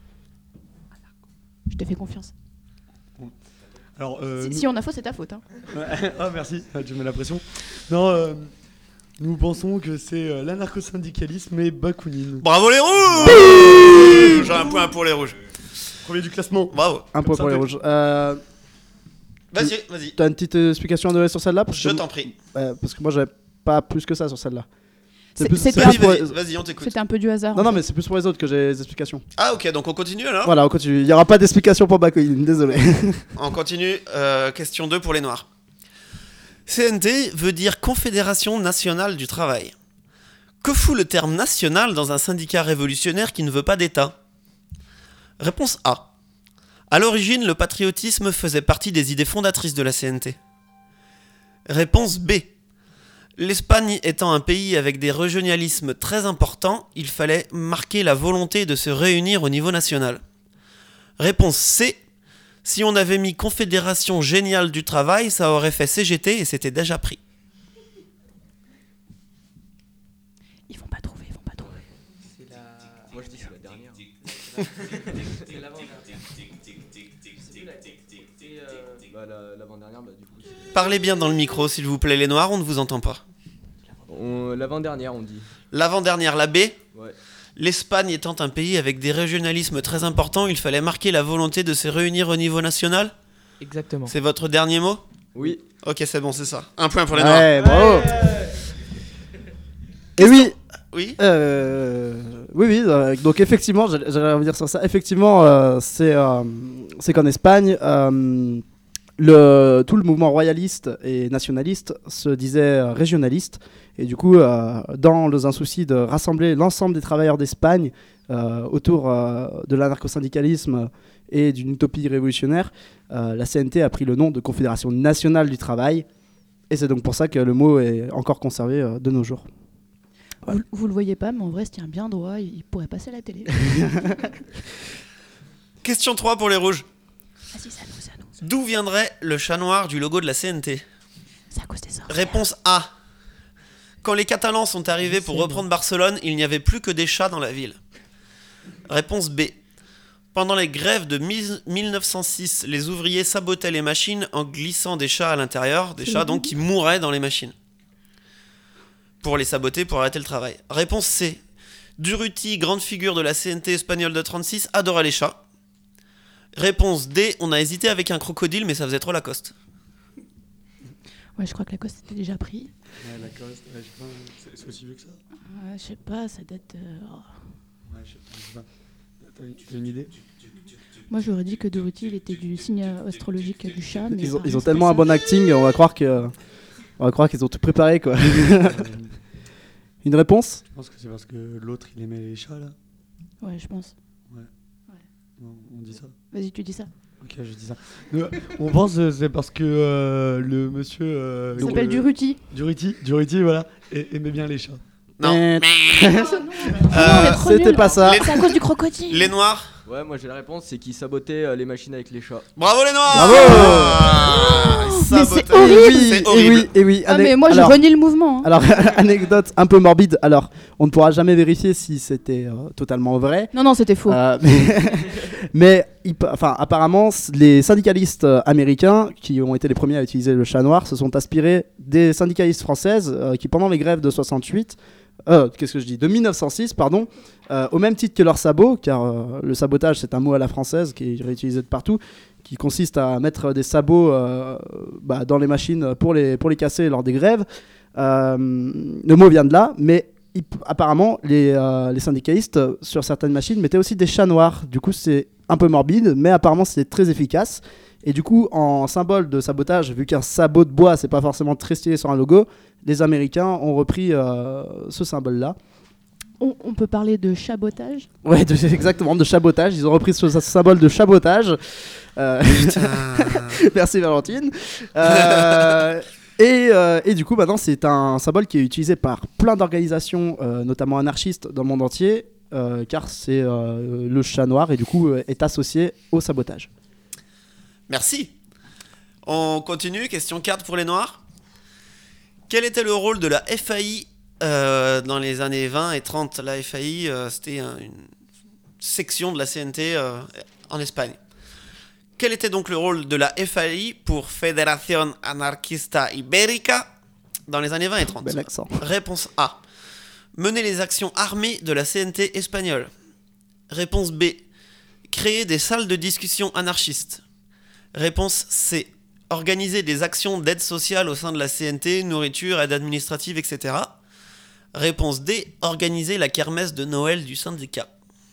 Je te fais confiance. Alors, euh, Si, nous- si on a faux, c'est ta faute. Hein. Ah, merci, ah, tu mets la pression. Non, euh, nous pensons que c'est euh, l'anarcho-syndicalisme et Bakounine. Bravo les rouges. J'ai un point pour les rouges. Premier du classement. Bravo. Un point ça, pour les t'es- rouges. Euh, Vas-y, vas-y. T'as une petite explication à donner sur celle-là parce Je que- t'en prie. Ouais, parce que moi j'avais pas plus que ça sur celle-là. C'est C'est- plus- c'était c'est Vas-y, plus pour- vas-y, vas-y, on t'écoute. C'était un peu du hasard. Non, en non, fait. mais c'est plus pour les autres que j'ai les explications. Ah ok, donc on continue alors. Voilà, on continue. Il n'y aura pas d'explication pour Bakounine, désolé. On continue, euh, question deux pour les noirs. C N T veut dire Confédération Nationale du Travail. Que fout le terme national dans un syndicat révolutionnaire qui ne veut pas d'État? Réponse A. À l'origine, le patriotisme faisait partie des idées fondatrices de la C N T. Réponse B. L'Espagne étant un pays avec des régionalismes très importants, il fallait marquer la volonté de se réunir au niveau national. Réponse C. Si on avait mis Confédération Géniale du Travail, ça aurait fait C G T et c'était déjà pris. Ils vont pas trouver, ils vont pas trouver. C'est la... Moi je dis c'est la dernière. C'est l'avant-dernière. C'est euh, bah, la- l'avant-dernière, bah du coup. c'est- Parlez bien dans le micro, s'il vous plaît, les noirs, on ne vous entend pas. On- L'avant-dernière on dit. L'avant-dernière, la B. Ouais. L'Espagne étant un pays avec des régionalismes très importants, il fallait marquer la volonté de se réunir au niveau national. Exactement. C'est votre dernier mot? Oui. Ok, c'est bon, c'est ça. Un point pour les noirs. Ouais, bravo. Et oui, Oui. euh, oui, oui. euh, donc effectivement, j'allais j'allais revenir sur ça. Effectivement, euh, c'est euh, c'est qu'en Espagne, euh, le, tout le mouvement royaliste et nationaliste se disait euh, régionaliste. Et du coup, euh, dans le- un souci de rassembler l'ensemble des travailleurs d'Espagne euh, autour euh, de l'anarcho-syndicalisme et d'une utopie révolutionnaire, euh, la C N T a pris le nom de Confédération nationale du travail. Et c'est donc pour ça que le mot est encore conservé euh, de nos jours. Vous, vous le voyez pas, mais en vrai, se tient bien droit. Il pourrait passer à la télé. Question trois pour les rouges. Vas-y, c'est à nous, c'est à nous. D'où viendrait le chat noir du logo de la C N T? C'est à cause des sorcières. Réponse A. Quand les Catalans sont arrivés pour reprendre Barcelone, il n'y avait plus que des chats dans la ville. Réponse B. Pendant les grèves de mille neuf cent six, les ouvriers sabotaient les machines en glissant des chats à l'intérieur, des chats donc qui mouraient dans les machines. Pour les saboter, pour arrêter le travail. Réponse C. Durruti, grande figure de la C N T espagnole de trente-six, adorait les chats. Réponse D, on a hésité avec un crocodile, mais ça faisait trop Lacoste. Ouais, je crois que Lacoste était déjà pris. Ouais, Lacoste, ouais, je sais pas, c'est, c'est aussi vieux que ça. Ouais, je sais pas, ça date. euh, oh. Ouais, je sais pas, je sais pas. T'as une, t'as une idée? Moi, j'aurais dit que Dorothy, il était du signe astrologique du chat. Mais Ils ont, ça ils ont reste tellement pas un bon acting, on va croire que, on va croire qu'ils ont tout préparé quoi. Euh, Une réponse? Je pense que c'est parce que l'autre il aimait les chats là. ça. Ouais, je pense. Non, on dit ça. Vas-y, tu dis ça. Ok, je dis ça. Nous, on pense que c'est parce que euh, le monsieur. Euh, Il s'appelle euh, Duruti. Duruti, Duruti, voilà, et, aimait bien les chats. Non. Euh, Euh, on est trop C'était nuls. pas ça. Les- C'est à cause du crocodile. Les noirs. Ouais, moi j'ai la réponse, c'est qu'ils sabotaient euh, les machines avec les chats. Bravo les noirs. Bravo. Ah, Mais c'est sabotage. horrible. Et oui, C'est et horrible. oui, et oui. Ah, Ane- mais moi, je alors, renie le mouvement. hein. alors, anecdote un peu morbide. Alors, on ne pourra jamais vérifier si c'était euh, totalement vrai. Non, non, c'était faux. Euh, mais mais il pa- enfin, apparemment, c- les syndicalistes euh, américains qui ont été les premiers à utiliser le chat noir se sont inspirés des syndicalistes françaises euh, qui, pendant les grèves de soixante-huit, euh, qu'est-ce que je dis, de mille neuf cent six, pardon, euh, au même titre que leurs sabots, car euh, le sabotage c'est un mot à la française qui est réutilisé de partout, qui consiste à mettre des sabots euh, bah, dans les machines pour les, pour les casser lors des grèves. Euh, le mot vient de là, mais il- apparemment, les, euh, les syndicalistes, euh, sur certaines machines, mettaient aussi des chats noirs. Du coup, c'est un peu morbide, mais apparemment, c'est très efficace. Et du coup, en symbole de sabotage, vu qu'un sabot de bois, c'est pas forcément très stylé sur un logo, les Américains ont repris euh, ce symbole-là. On, on peut parler de chabotage. Ouais, de- exactement, de chabotage. Ils ont repris ce ce symbole de chabotage. Euh, Putain. Merci Valentine. Euh, et, euh, et du coup, maintenant, c'est un symbole qui est utilisé par plein d'organisations, euh, notamment anarchistes dans le monde entier, euh, car c'est euh, le chat noir et du coup euh, est associé au sabotage. Merci. On continue. Question quatre pour les noirs. Quel était le rôle de la F A I euh, dans les années vingt et trente? La F A I, euh, c'était un- une section de la C N T euh, en Espagne. Quel était donc le rôle de la F A I pour Federación Anarquista Ibérica dans les années vingt et trente? Bel accent. Réponse A. Mener les actions armées de la C N T espagnole. Réponse B. Créer des salles de discussion anarchistes. Réponse C. Organiser des actions d'aide sociale au sein de la C N T, nourriture, aide administrative, et cetera. Réponse D. Organiser la kermesse de Noël du syndicat.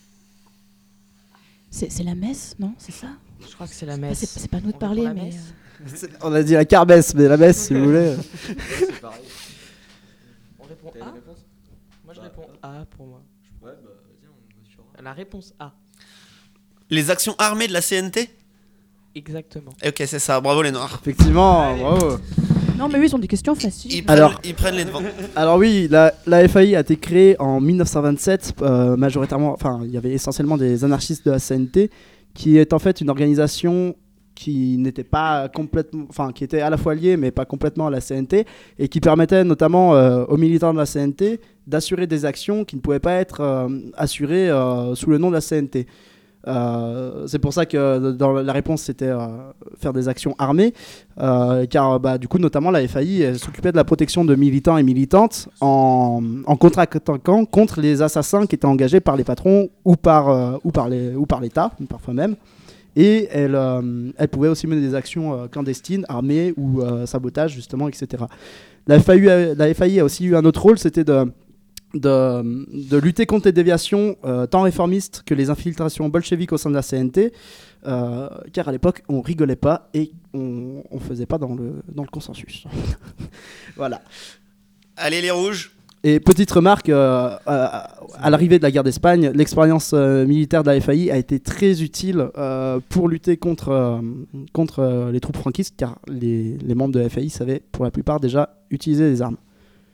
C'est c'est la messe, non? C'est ça? Je crois que c'est la Ah, messe. c'est c'est pas à nous de On parler, répond la mais. messe. euh, C'est- On a dit la carbesse, mais la messe, si vous voulez. C'est pareil. On répond T'as une A. réponse? Moi je Bah, réponds A pour moi. Ouais, bah vas-y, on votera. La réponse A. Les actions armées de la C N T? Exactement. Ok, c'est ça. Bravo les noirs. Effectivement, bravo. Non, mais oui, ils ont des questions faciles. Ils prennent, Alors- ils prennent les devants. Alors oui, la, la F A I a été créée en mille neuf cent vingt-sept, euh, majoritairement, enfin il y avait essentiellement des anarchistes de la C N T, qui est en fait une organisation qui n'était pas complètement, enfin qui était à la fois liée mais pas complètement à la C N T, et qui permettait notamment euh, aux militants de la C N T d'assurer des actions qui ne pouvaient pas être euh, assurées euh, sous le nom de la C N T. Euh, c'est pour ça que dans la réponse c'était euh, faire des actions armées, euh, car bah, du coup notamment la F A I elle s'occupait de la protection de militants et militantes en, en contre-attaquant contre les assassins qui étaient engagés par les patrons ou par, euh, ou par, les, ou par l'État, parfois même. Et elle, euh, elle pouvait aussi mener des actions euh, clandestines, armées ou euh, sabotage justement, et cetera. La F A I a, la F A I a aussi eu un autre rôle, c'était de De, de lutter contre les déviations euh, tant réformistes que les infiltrations bolcheviques au sein de la C N T, euh, car à l'époque on rigolait pas et on, on faisait pas dans le, dans le consensus. Voilà. Allez les rouges. Et petite remarque, euh, à, à l'arrivée de la guerre d'Espagne, l'expérience euh, militaire de la F A I a été très utile euh, pour lutter contre, euh, contre euh, les troupes franquistes, car les, les membres de la F A I savaient pour la plupart déjà utiliser des armes.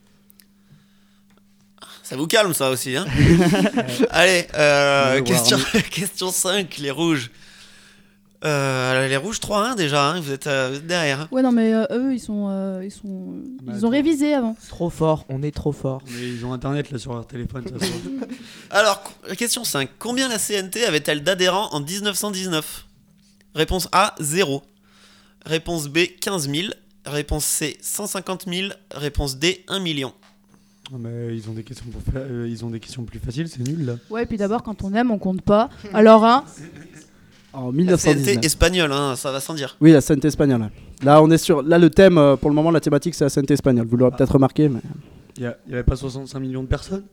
Ça vous calme ça aussi, hein? Allez, euh, Ouais, question, question cinq, les rouges. Euh, les rouges trois un déjà, hein, vous, êtes, euh, vous êtes derrière. Hein. Ouais, non, mais euh, eux, ils sont, euh, ils sont, Bah, ils ont attends. révisé avant. Trop fort, on est trop fort. Mais ils ont internet là sur leur téléphone, ça se voit. Alors, co- question cinq. Combien la C N T avait-elle d'adhérents en dix-neuf cent dix-neuf? Réponse A, zéro. Réponse B, quinze mille. Réponse C, cent cinquante mille. Réponse D, un million. Non, mais ils ont des questions pour faire, euh, ils ont des questions plus faciles, c'est nul là. Ouais, et puis d'abord, quand on aime, on compte pas. Alors, hein, en La mille neuf cent C N T dix-neuf. espagnole, hein, ça va sans dire. Oui, la C N T espagnole. ouais. Là, on est sur. Là, le thème, euh, pour le moment, la thématique, c'est la C N T espagnole. Vous l'aurez Ah. peut-être remarqué. Mais... Il n'y avait pas soixante-cinq millions de personnes.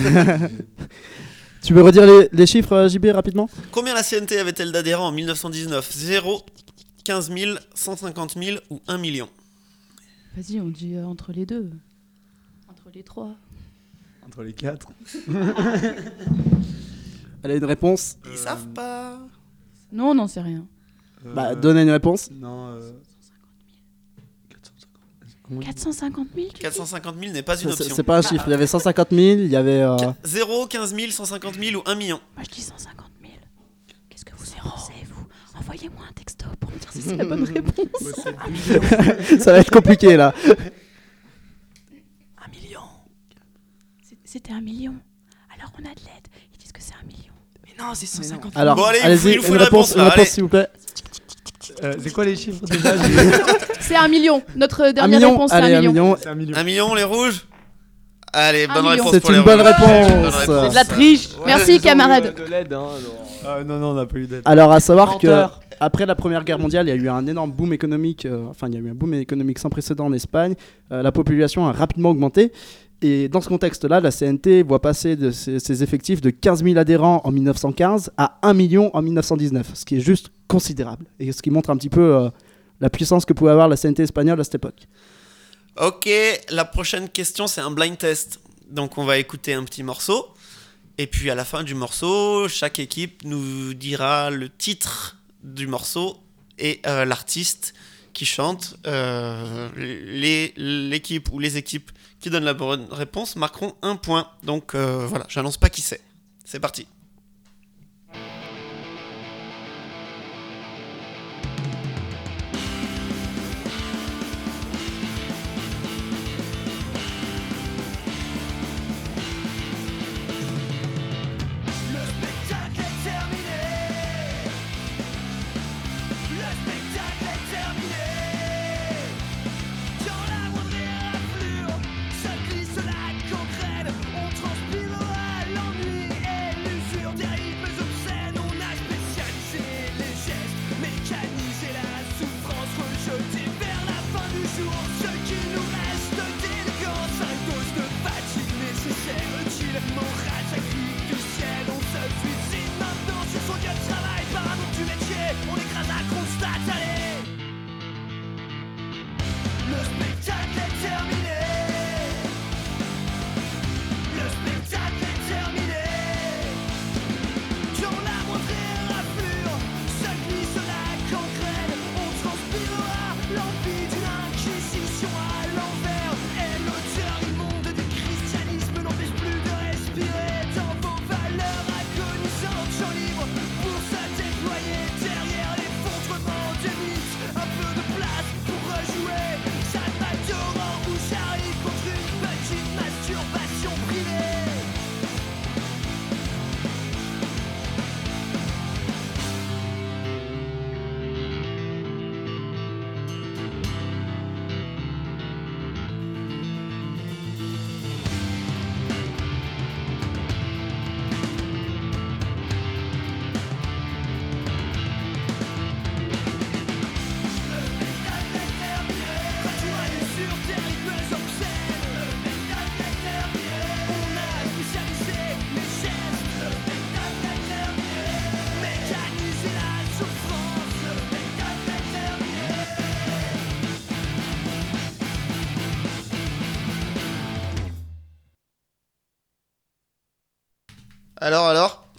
Tu veux redire les, les chiffres, euh, J B, rapidement? Combien la C N T avait-elle d'adhérents en mille neuf cent dix-neuf? Zéro, quinze mille, cent cinquante mille ou un million? Vas-y, on dit euh, entre les deux. Entre les trois. Entre les quatre. Elle a une réponse. Ils savent pas. Non, on n'en sait rien. Euh, Bah, donnez une réponse. Non. Euh... quatre cent cinquante. Comment on dit quatre cent cinquante mille tu quatre cent cinquante mille n'est pas une C'est- C'est option. c'est pas un chiffre. Il y avait cent cinquante mille, il y avait. euh, Zéro, quinze mille, cent cinquante mille ou un million? Moi, je dis cent cinquante mille. Qu'est-ce que vous en pensez, vous? Envoyez-moi un texto pour me dire si c'est la bonne réponse. Ça va être compliqué là. Un million. C'est- C'était un million. Alors on a de l'aide. Ils disent que c'est un million. Mais non, c'est cent cinquante. Alors, Bon, allez, il allez-y, nous faut une une réponse, réponse, une là, réponse allez. s'il vous plaît. Euh, c'est quoi les chiffres déjà j'ai- C'est un million. Notre Un dernière million, réponse, c'est allez, un un million. million. C'est un million. Un million, les rouges? Allez, Un bonne million. réponse C'est pour une les bonne rouges. réponse. Bonne C'est de la triche. Merci, Ils ont eu, camarade. euh, De l'aide, hein. alors. Ah non, non, on n'a pas eu d'aide. Alors, à savoir que Menteur. après la Première Guerre mondiale, il y a eu un énorme boom économique. euh, enfin, il y a eu un boom économique sans précédent en Espagne. Euh, la population a rapidement augmenté. Et dans ce contexte-là, la C N T voit passer de ses, ses effectifs de quinze mille adhérents en mille neuf cent quinze à un million en mille neuf cent dix-neuf, ce qui est juste considérable. Et ce qui montre un petit peu euh, la puissance que pouvait avoir la C N T espagnole à cette époque. Ok, la prochaine question, c'est un blind test. Donc, on va écouter un petit morceau. Et puis, à la fin du morceau, chaque équipe nous dira le titre du morceau et euh, l'artiste qui chante. Euh, les- l'équipe ou les équipes qui donnent la bonne réponse marqueront un point. Donc, euh, voilà, j'annonce pas qui c'est. C'est parti. Alors, alors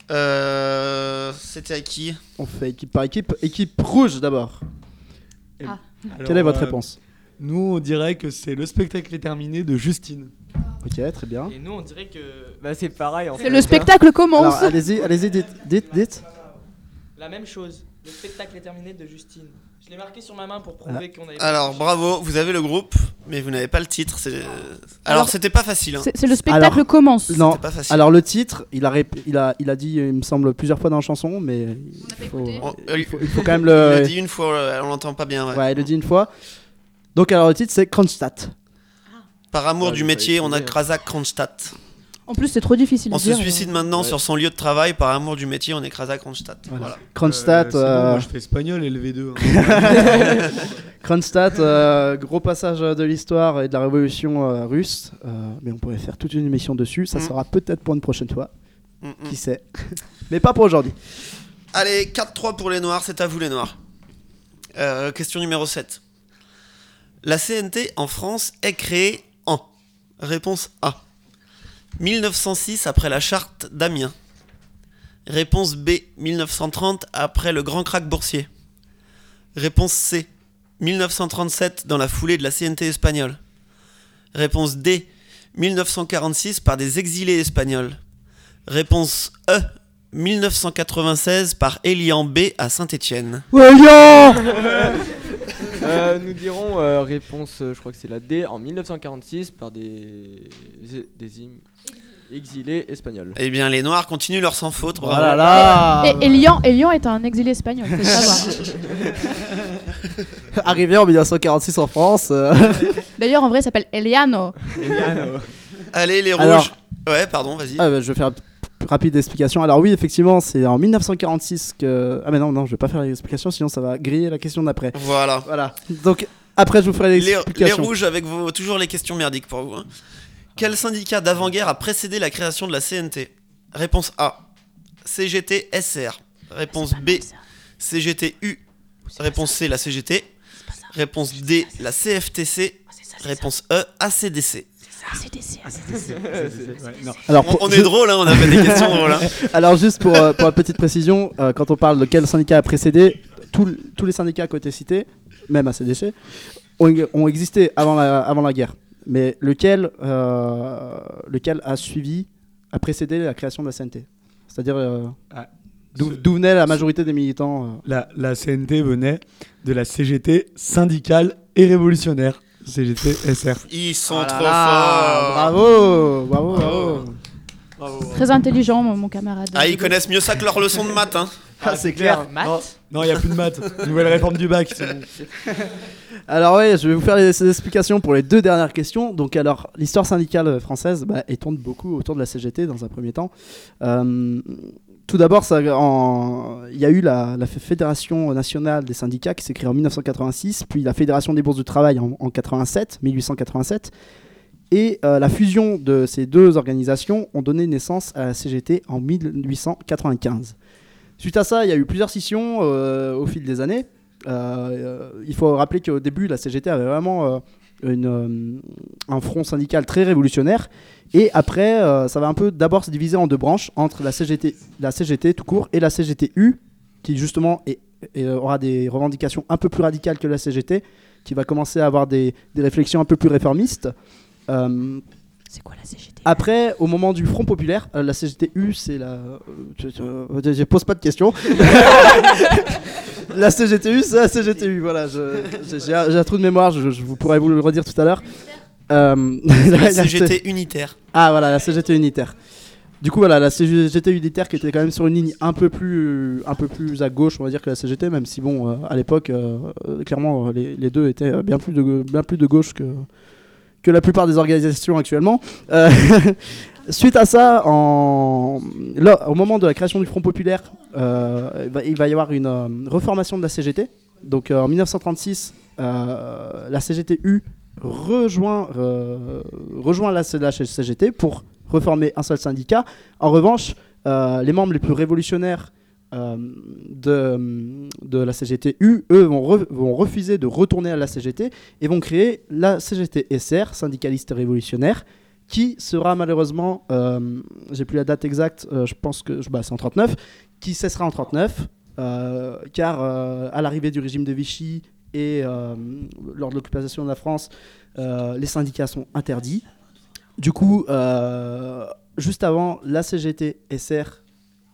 euh, C'était à qui? On fait équipe par équipe. Équipe rouge d'abord. Alors, Quelle est votre euh, réponse? Nous, on dirait que c'est Le spectacle est terminé de Justine. Ok, très bien. Et nous, on dirait que. Bah, c'est pareil en fait. C'est le spectacle commence. Alors, allez-y, allez-y, dites, dites, dites. La même chose. Le spectacle est terminé de Justine. Je l'ai marqué sur ma main pour prouver qu'on avait. Alors, bravo, vous avez le groupe, mais vous n'avez pas le titre. c'est- Alors, Alors, c'était pas facile. Hein. C'est c'est le spectacle Alors, commence. Non. C'était pas facile. Alors le titre, il a, rép- il a, il a dit, il me semble, plusieurs fois dans la chanson, mais il faut, On- il faut, il faut quand même Il le. le dit une fois, euh, on l'entend pas bien. ouais. Ouais, il le dit une fois. Donc alors le titre c'est Kronstadt. Par amour Ouais, du j'ai métier, failli on a trouver, hein. Krasak Kronstadt. En plus, c'est trop difficile On à se dire. suicide maintenant sur son lieu de travail par amour du métier, on écrase à Kronstadt. Voilà. Voilà. Kronstadt, Euh, c'est bon, euh, moi je fais espagnol et le V deux. hein. Kronstadt, euh, gros passage de l'histoire et de la révolution euh, russe. Euh, mais on pourrait faire toute une émission dessus. Ça Mm. sera peut-être pour une prochaine fois. Mm, mm. Qui sait. Mais pas pour aujourd'hui. Allez, quatre trois pour les Noirs, c'est à vous les Noirs. Euh, question numéro sept. La C N T en France est créée en... Réponse A. mille neuf cent six après la charte d'Amiens. Réponse B. mille neuf cent trente après le grand krach boursier. Réponse C. mille neuf cent trente-sept dans la foulée de la C N T espagnole. Réponse D. mille neuf cent quarante-six par des exilés espagnols. Réponse E. mille neuf cent quatre-vingt-seize par Elian B à Saint-Étienne. Ouais, Lyon Euh, nous dirons euh, réponse, euh, je crois que c'est la D, en mille neuf cent quarante-six par des, des im- exilés espagnols. Eh bien, les Noirs continuent leur sans faute. Bravo. Voilà là. Et Elian, Elian est un exilé espagnol, faut le savoir. Arrivé en mille neuf cent quarante-six en France. euh, D'ailleurs, en vrai, il s'appelle Eliano. Allez, les rouges. Alors- Ouais, pardon, vas-y. Ah, bah, je vais faire une p- rapide explication. Alors oui, effectivement, c'est en mille neuf cent quarante-six que... Ah mais non, non, je vais pas faire l'explication, sinon ça va griller la question d'après. Voilà. Voilà. Donc après, je vous ferai Les, les l'explication. rouges avec vos, toujours les questions merdiques pour vous. hein. Quel syndicat d'avant-guerre a précédé la création de la C N T? Réponse A. C G T S R. Réponse B. C G T U. Réponse C. La C G T. Réponse D. La C F T C. Réponse E. A C D C. C D C. Ouais, non. Alors, On, pour- on est drôle, hein, on a fait des questions drôles. hein. Alors juste pour, euh, pour la petite précision, euh, quand on parle de quel syndicat a précédé, tout- tous les syndicats qui ont été cités, même A C D C, ont, ont existé avant la, avant la guerre. Mais lequel, euh, lequel a suivi, a précédé la création de la C N T? C'est-à-dire euh, Ah, d'où ce- d'où venait la majorité des militants euh. La, la C N T venait de la C G T syndicale et révolutionnaire. C G T S R. Ils sont Oh là trop là, forts. Bravo, bravo, bravo. Très intelligent, mon, mon camarade. Ah, ils connaissent mieux ça que leur leçon de maths. Hein. Ah, c'est clair. Maths. Non, il n'y a plus de maths. Nouvelle réforme du bac. C'est bon. Alors ouais, je vais vous faire les, ces explications pour les deux dernières questions. Donc alors, l'histoire syndicale française, bah, elle tourne beaucoup autour de la C G T dans un premier temps. Euh, tout d'abord, ça, en- il y a eu la, la Fédération nationale des syndicats qui s'est créée en mille neuf cent quatre-vingt-six, puis la Fédération des bourses du travail en, en quatre-vingt-sept, mille huit cent quatre-vingt-sept. Et euh, la fusion de ces deux organisations ont donné naissance à la C G T en mille huit cent quatre-vingt-quinze. Suite à ça, il y a eu plusieurs scissions euh, au fil des années. Euh, euh, il faut rappeler qu'au début, la C G T avait vraiment euh, une, euh, un front syndical très révolutionnaire. Et après, euh, ça va un peu d'abord se diviser en deux branches, entre la C G T, la C G T tout court et la C G T U, qui justement est, est, aura des revendications un peu plus radicales que la C G T, qui va commencer à avoir des, des réflexions un peu plus réformistes. Euh, C'est quoi la C G T? après, au moment du Front Populaire, euh, la C G T U, c'est la... euh, je, je- je pose pas de questions. La C G T U, c'est la C G T U, voilà. je- J'ai j'ai un, j'ai un trou de mémoire, je, je vous pourrais vous le redire tout à l'heure. Euh, La C G T unitaire. Ah voilà, la C G T unitaire. Du coup, voilà, la C G T unitaire qui était quand même sur une ligne un peu plus, un peu plus à gauche, on va dire, que la C G T, même si, bon, euh, à l'époque, euh, euh, clairement, euh, les, les deux étaient euh, bien plus de, bien plus de gauche que, que la plupart des organisations actuellement. Euh, suite à ça, en... là, au moment de la création du Front Populaire, euh, il va- il va y avoir une euh, reformation de la C G T. Donc euh, en mille neuf cent trente-six, euh, la C G T U rejoint, euh, rejoint la, la C G T pour reformer un seul syndicat. En revanche, euh, les membres les plus révolutionnaires euh, de, de la C G T U, eux, vont, re- vont refuser de retourner à la C G T et vont créer la C G T S R, syndicaliste révolutionnaire, qui sera malheureusement, euh, j'ai plus la date exacte, euh, je pense que bah, c'est en trente-neuf, qui cessera en trente-neuf, euh, car euh, à l'arrivée du régime de Vichy et euh, lors de l'occupation de la France, euh, les syndicats sont interdits. Du coup, euh, juste avant, la C G T S R, comment ?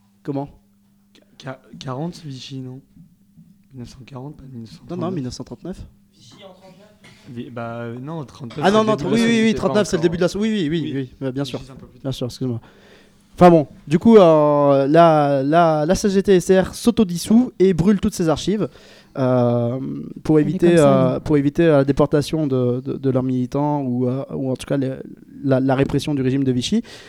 Qu- quarante, Vichy, non mille neuf cent quarante, pas mille neuf cent trente-neuf. Non, non, mille neuf cent trente-neuf. Vi- Bah euh, non, trente-neuf. Ah non, c'est non, le début oui, de la oui, oui, société, trente-neuf, pas c'est le début de la... encore. Oui, oui, oui, oui, Oui. oui, euh, bien sûr. Vichy, c'est un peu plus tard. Bien sûr, excuse-moi. Enfin bon, du coup, euh, la, la, la C G T S R s'autodissout et brûle toutes ses archives euh, pour, est éviter, comme ça, euh, pour éviter la déportation de, de, de leurs militants ou, euh, ou en tout cas les- la, la répression du régime de Vichy.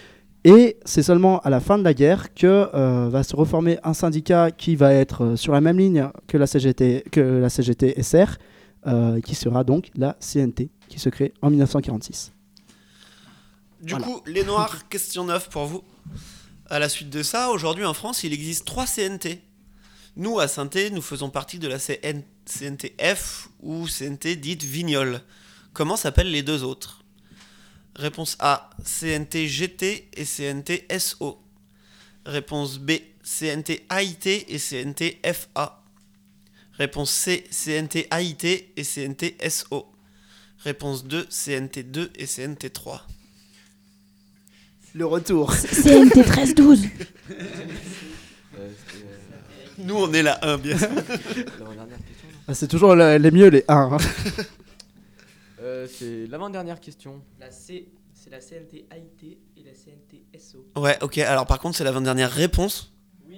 Et c'est seulement à la fin de la guerre que euh, va se reformer un syndicat qui va être euh, sur la même ligne que la C G T, que la C G T S R, euh, qui sera donc la C N T, qui se crée en dix-neuf cent quarante-six. Du Voilà. coup, les Noirs, question neuf pour vous. À la suite de ça, aujourd'hui en France, il existe trois C N T. Nous, à Saint-Thé, nous faisons partie de la C N T F ou C N T dite Vignole. Comment s'appellent les deux autres ? Réponse A, C N T G T et C N T S O. Réponse B, C N T A I T et C N T F A. Réponse C, C N T A I T et C N T S O. Réponse deux, C N T deux et C N T trois. Le retour. C N T treize douze. Euh, c'était, euh, Nous, on est la un, bien sûr. l'avant-dernière question. non Ah, c'est toujours le- les mieux, les un. hein. Euh, c'est l'avant-dernière question. La C, c'est la C N T A I T et la C N T S O. Ouais, ok. Alors, par contre, c'est l'avant-dernière réponse. Oui.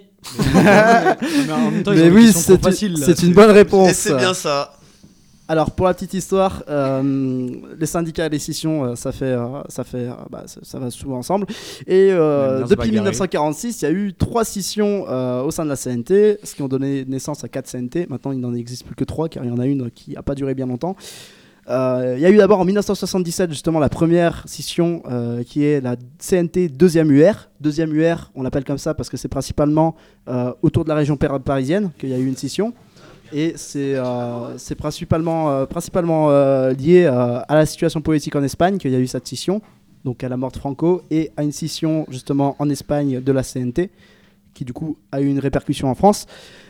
Mais en même temps, ils ont Mais des oui, questions c'est trop faciles, là. c'est une bonne réponse. Et c'est bien ça. Alors pour la petite histoire, euh, les syndicats et les scissions, euh, ça fait, euh, ça fait, euh, bah, ça, ça va souvent ensemble. Et euh, Même bien se depuis bagarrer. dix-neuf cent quarante-six, il y a eu trois scissions euh, au sein de la C N T, ce qui ont donné naissance à quatre C N T. Maintenant, il n'en existe plus que trois, car il y en a une qui n'a pas duré bien longtemps. Euh, il y a eu d'abord en dix-neuf cent soixante-dix-sept justement la première scission euh, qui est la C N T deuxième U R. Deuxième U R, on l'appelle comme ça parce que c'est principalement euh, autour de la région par- parisienne qu'il y a eu une scission. Et c'est euh, c'est principalement, euh, principalement euh, lié euh, à la situation politique en Espagne qu'il y a eu cette scission, donc à la mort de Franco, et à une scission justement en Espagne de la C N T, qui du coup a eu une répercussion en France.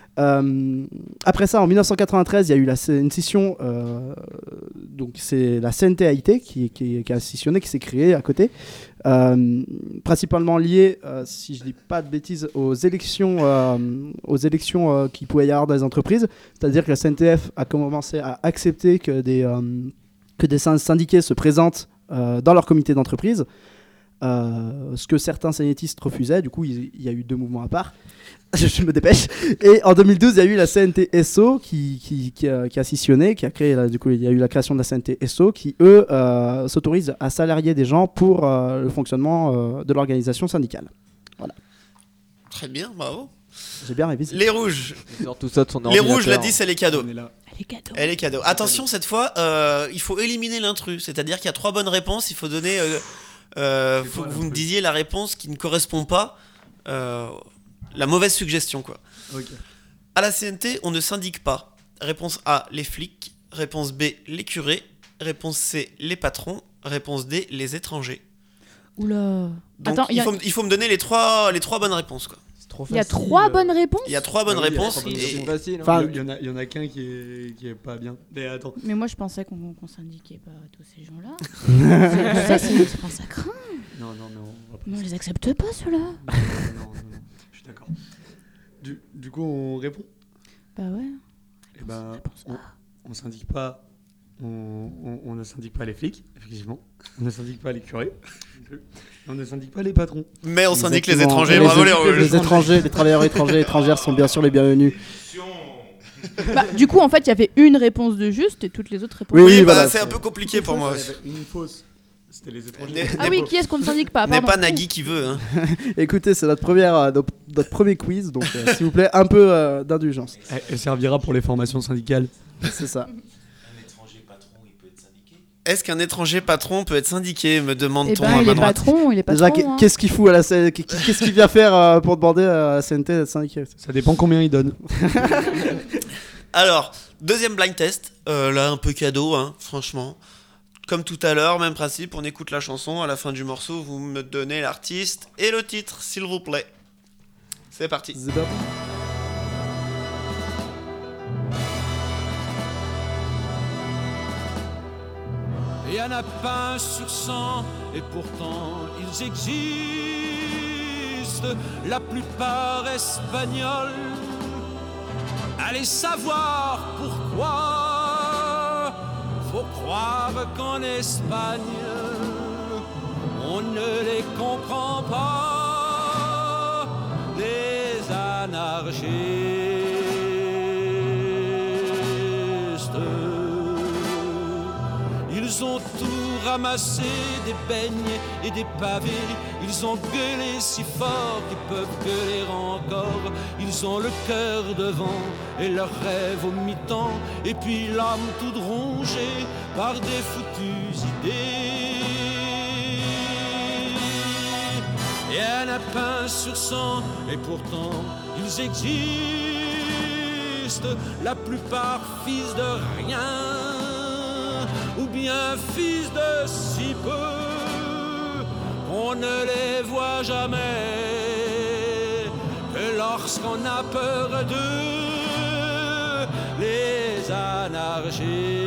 Euh, après ça, en dix-neuf cent quatre-vingt-treize, il y a eu la, une scission, euh, donc c'est la C N T A I T qui, qui, qui a scissionné, qui s'est créée à côté, euh, principalement liée, euh, si je ne dis pas de bêtises, aux élections, euh, aux élections euh, qu'il pouvait y avoir dans les entreprises. C'est-à-dire que la C N T F a commencé à accepter que des, euh, que des syndiqués se présentent euh, dans leur comité d'entreprise, euh, ce que certains syndicalistes refusaient. Du coup, il, il y a eu deux mouvements à part. Je me dépêche. Et en deux mille douze, il y a eu la C N T S O qui, qui, qui, a, qui a scissionné, qui a créé, là, du coup, il y a eu la création de la C N T S O qui, eux, euh, s'autorisent à salarier des gens pour euh, le fonctionnement euh, de l'organisation syndicale. Voilà. Très bien, bravo. J'ai bien révisé. Les rouges. Il sort tout ça de son Les ordinateur. rouges, l'a dit, c'est les cadeaux. On est là. Elle est cadeau. Elle est cadeau. Attention, cette fois, euh, il faut éliminer l'intrus. C'est-à-dire qu'il y a trois bonnes réponses. Il faut donner. Euh, euh, C'est faut quoi que vous me l'intrus disiez la réponse qui ne correspond pas. Euh, la mauvaise suggestion, quoi. Ok. À la C N T, on ne syndique pas. Réponse A, les flics. Réponse B, les curés. Réponse C, les patrons. Réponse D, les étrangers. Oula. Donc, Attends, il il, y a- faut, il faut me donner les trois, les trois bonnes réponses, quoi. C'est trop Il y a facile, trois euh. bonnes réponses. Il y a trois bonnes Ah oui, il y a réponses. trois bonnes et- C'est facile. hein. Enfin, Il y en a, il y en a qu'un qui est, qui est pas bien. Mais attends. Mais moi, je pensais qu'on qu'on syndiquait pas tous ces gens-là. C'est- ça, c'est c'est pas ça craint. Non, non, non. On va pas. Mais on les accepte pas, ceux-là. Non, non, non, non. Je suis d'accord. Du, du coup, on répond. Bah ouais. Eh ben, Réponse on, A. on syndique pas. On, on, on ne syndique pas les flics, effectivement. On ne syndique pas les curés. non plus. Et on ne syndique pas les patrons. Mais on syndique les Exactement. étrangers. Et Bravo, les les, rouges. les étrangers, les travailleurs étrangers et étrangères sont bien sûr les bienvenus. Bah, du coup, en fait, il y avait une réponse de juste et toutes les autres réponses. Oui, Oui, bah, voilà, c'est un c'est- peu compliqué pour moi Il y aussi. avait une fausse. C'était les étrangers. N'est- Ah oui, qui est-ce qu'on ne syndique pas N'est Pardon. pas Nagui qui veut. Hein. Écoutez, c'est notre, première, euh, notre, notre premier quiz, donc euh, s'il vous plaît, un peu euh, d'indulgence. Elle, elle servira pour les formations syndicales. C'est ça. Est-ce qu'un étranger patron peut être syndiqué, me Eh demande-t-on ben, à il ma est droite. patron, il est patron. Déjà, qu'est- hein. qu'est-ce qu'il fout à la C- qu'est-ce qu'il vient faire euh, pour demander à la C N T d'être syndiqué? Ça dépend combien ils donnent. Alors, deuxième blind test. Euh, là, un peu cadeau, hein, franchement. Comme tout à l'heure, même principe, on écoute la chanson. À la fin du morceau, vous me donnez l'artiste et le titre, s'il vous plaît. C'est parti. C'est parti. Il y en a pas un sur cent, et pourtant ils existent, la plupart espagnols. Allez savoir pourquoi, faut croire qu'en Espagne, on ne les comprend pas, les anarchistes. Ils ont tout ramassé des beignes et des pavés. Ils ont gueulé si fort qu'ils peuvent gueuler encore. Ils ont le cœur devant et leurs rêves au mi-temps, et puis l'âme toute rongée par des foutues idées. Et un lapin sur cent, et pourtant ils existent, la plupart fils de rien, ou bien fils de si peu, on ne les voit jamais, que lorsqu'on a peur d'eux, les anarchistes.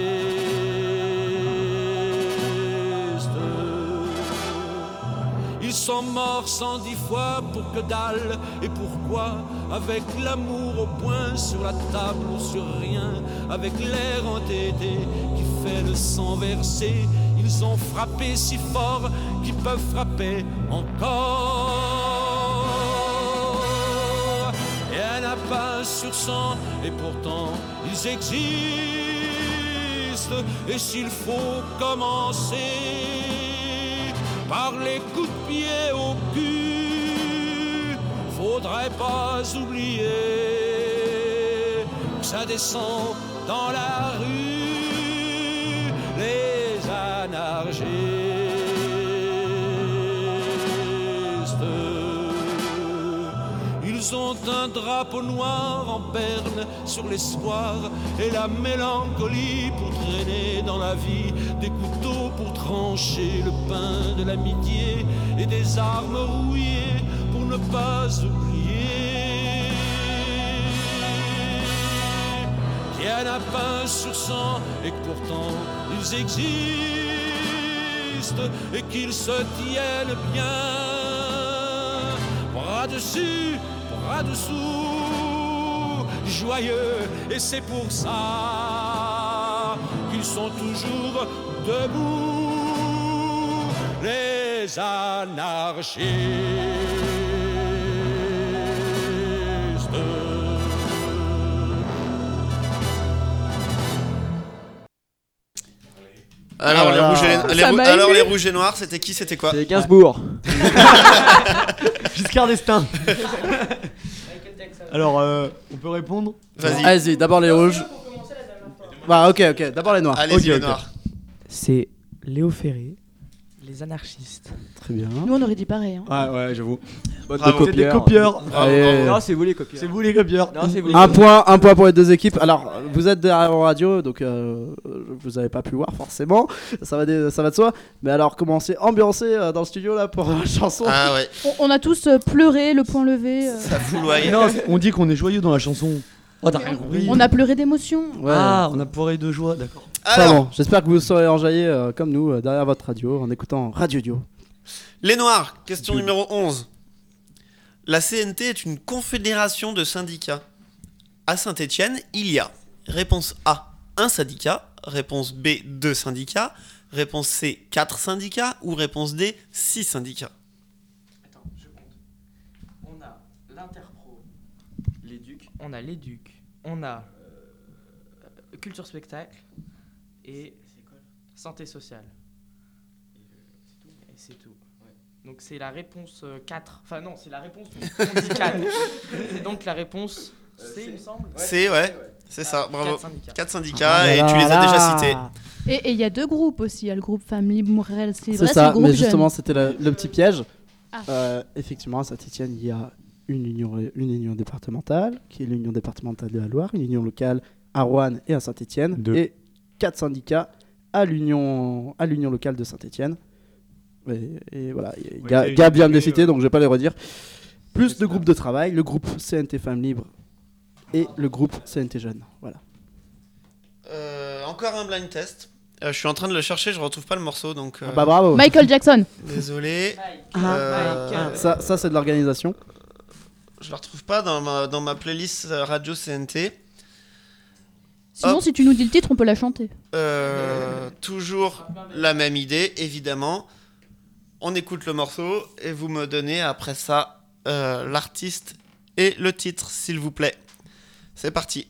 Ils sont morts cent dix fois pour que dalle, et pourquoi? Avec l'amour au point sur la table ou sur rien, avec l'air entêté qui fait le sang verser, ils ont frappé si fort qu'ils peuvent frapper encore. Et un lapin sur cent, et pourtant ils existent, et s'il faut commencer par les coups de pied au cul, faudrait pas oublier que ça descend dans la rue, les anarchistes. Ils ont un drapeau noir en berne sur l'espoir et la mélancolie pour traîner dans la vie, des couteaux pour trancher le pain de l'amitié et des armes rouillées pour ne pas oublier qu'il y en a pas sur cent et que pourtant ils existent et qu'ils se tiennent bien, bras dessus, bras dessous, joyeux, et c'est pour ça qu'ils sont toujours debout, les anarchistes. Alors, Ah, les, voilà. rouges et les, les Ça rou- m'a alors ému. les rouges et noirs, c'était qui, c'était quoi? C'est Gainsbourg. Giscard d'Estaing. Michael Jackson. Alors, euh, on peut répondre? Vas-y. Allez-y, d'abord les rouges. Pour commencer la dernière fois. Bah, ok, ok, d'abord les noirs. Allez-y, Ok, les ok. noirs. C'est Léo Ferré, les anarchistes. Très bien. Nous, on aurait dit pareil. Hein. Ouais, ouais, j'avoue. Bravo. C'est des copieurs. Allez. Non, c'est vous les copieurs. C'est vous les copieurs. Non, c'est vous les Un copieurs. point, un point pour les deux équipes. Alors, vous êtes derrière en radio, donc euh, vous avez pas pu voir forcément. Ça va, de, ça va de soi. Mais alors, commencez ambiancé euh, dans le studio là pour la chanson. Ah ouais, On, on a tous euh, pleuré, le poing levé. euh. ça fouloie. Non, on dit qu'on est joyeux dans la chanson. Oh, t'as rien compris. On a pleuré d'émotion. Ouais. Ah, on a poiré de joie, d'accord. Enfin Alors, bon, j'espère que vous serez enjaillés euh, comme nous euh, derrière votre radio en écoutant Radio Dio. les noirs, question numéro onze. La C N T est une confédération de syndicats. À Saint-Étienne, il y a réponse A, un syndicat, réponse B, deux syndicats, réponse C, quatre syndicats ou réponse D, six syndicats. Attends, je compte. On a l'Interpro, Les Ducs. on a l'Éduc, on a euh, Culture Spectacle et Santé Sociale. Et c'est tout. Donc c'est la réponse euh, quatre. Enfin non, c'est la réponse syndicale. C'est donc la réponse C, il me semble. C, ouais, c'est ça, bravo. Quatre syndicats. quatre syndicats Ah et là tu les as là. déjà cités. Et il y a deux groupes aussi. Il y a le groupe Femmes Libres Montréal, c'est C'est vrai, c'est ça, le groupe mais jeune. justement, c'était le, le petit piège. Ah. Euh, effectivement, à Saint-Étienne, il y a une union, une union départementale, qui est l'union départementale de la Loire, une union locale à Roanne et à Saint-Étienne, Deux. et quatre syndicats à l'union, à l'union locale de Saint-Étienne. Et, et voilà, et Ouais, Ga- il y a une Gab vient de les unité, citer, euh, donc je vais pas les redire. Plus c'est le ça. groupe de travail, le groupe C N T Femmes Libres et le groupe C N T Jeunes. Voilà. Euh, encore un blind test. Euh, je suis en train de le chercher, je retrouve pas le morceau, donc euh, Ah bah bravo. Michael Jackson. désolé. Ah, Euh, ah, ça, ça c'est de l'organisation. Je le retrouve pas dans ma, dans ma playlist euh, radio C N T. Sinon, Hop. si tu nous dis le titre, on peut la chanter. Euh, toujours la même idée, évidemment. On écoute le morceau et vous me donnez après ça euh, l'artiste et le titre, s'il vous plaît. C'est parti.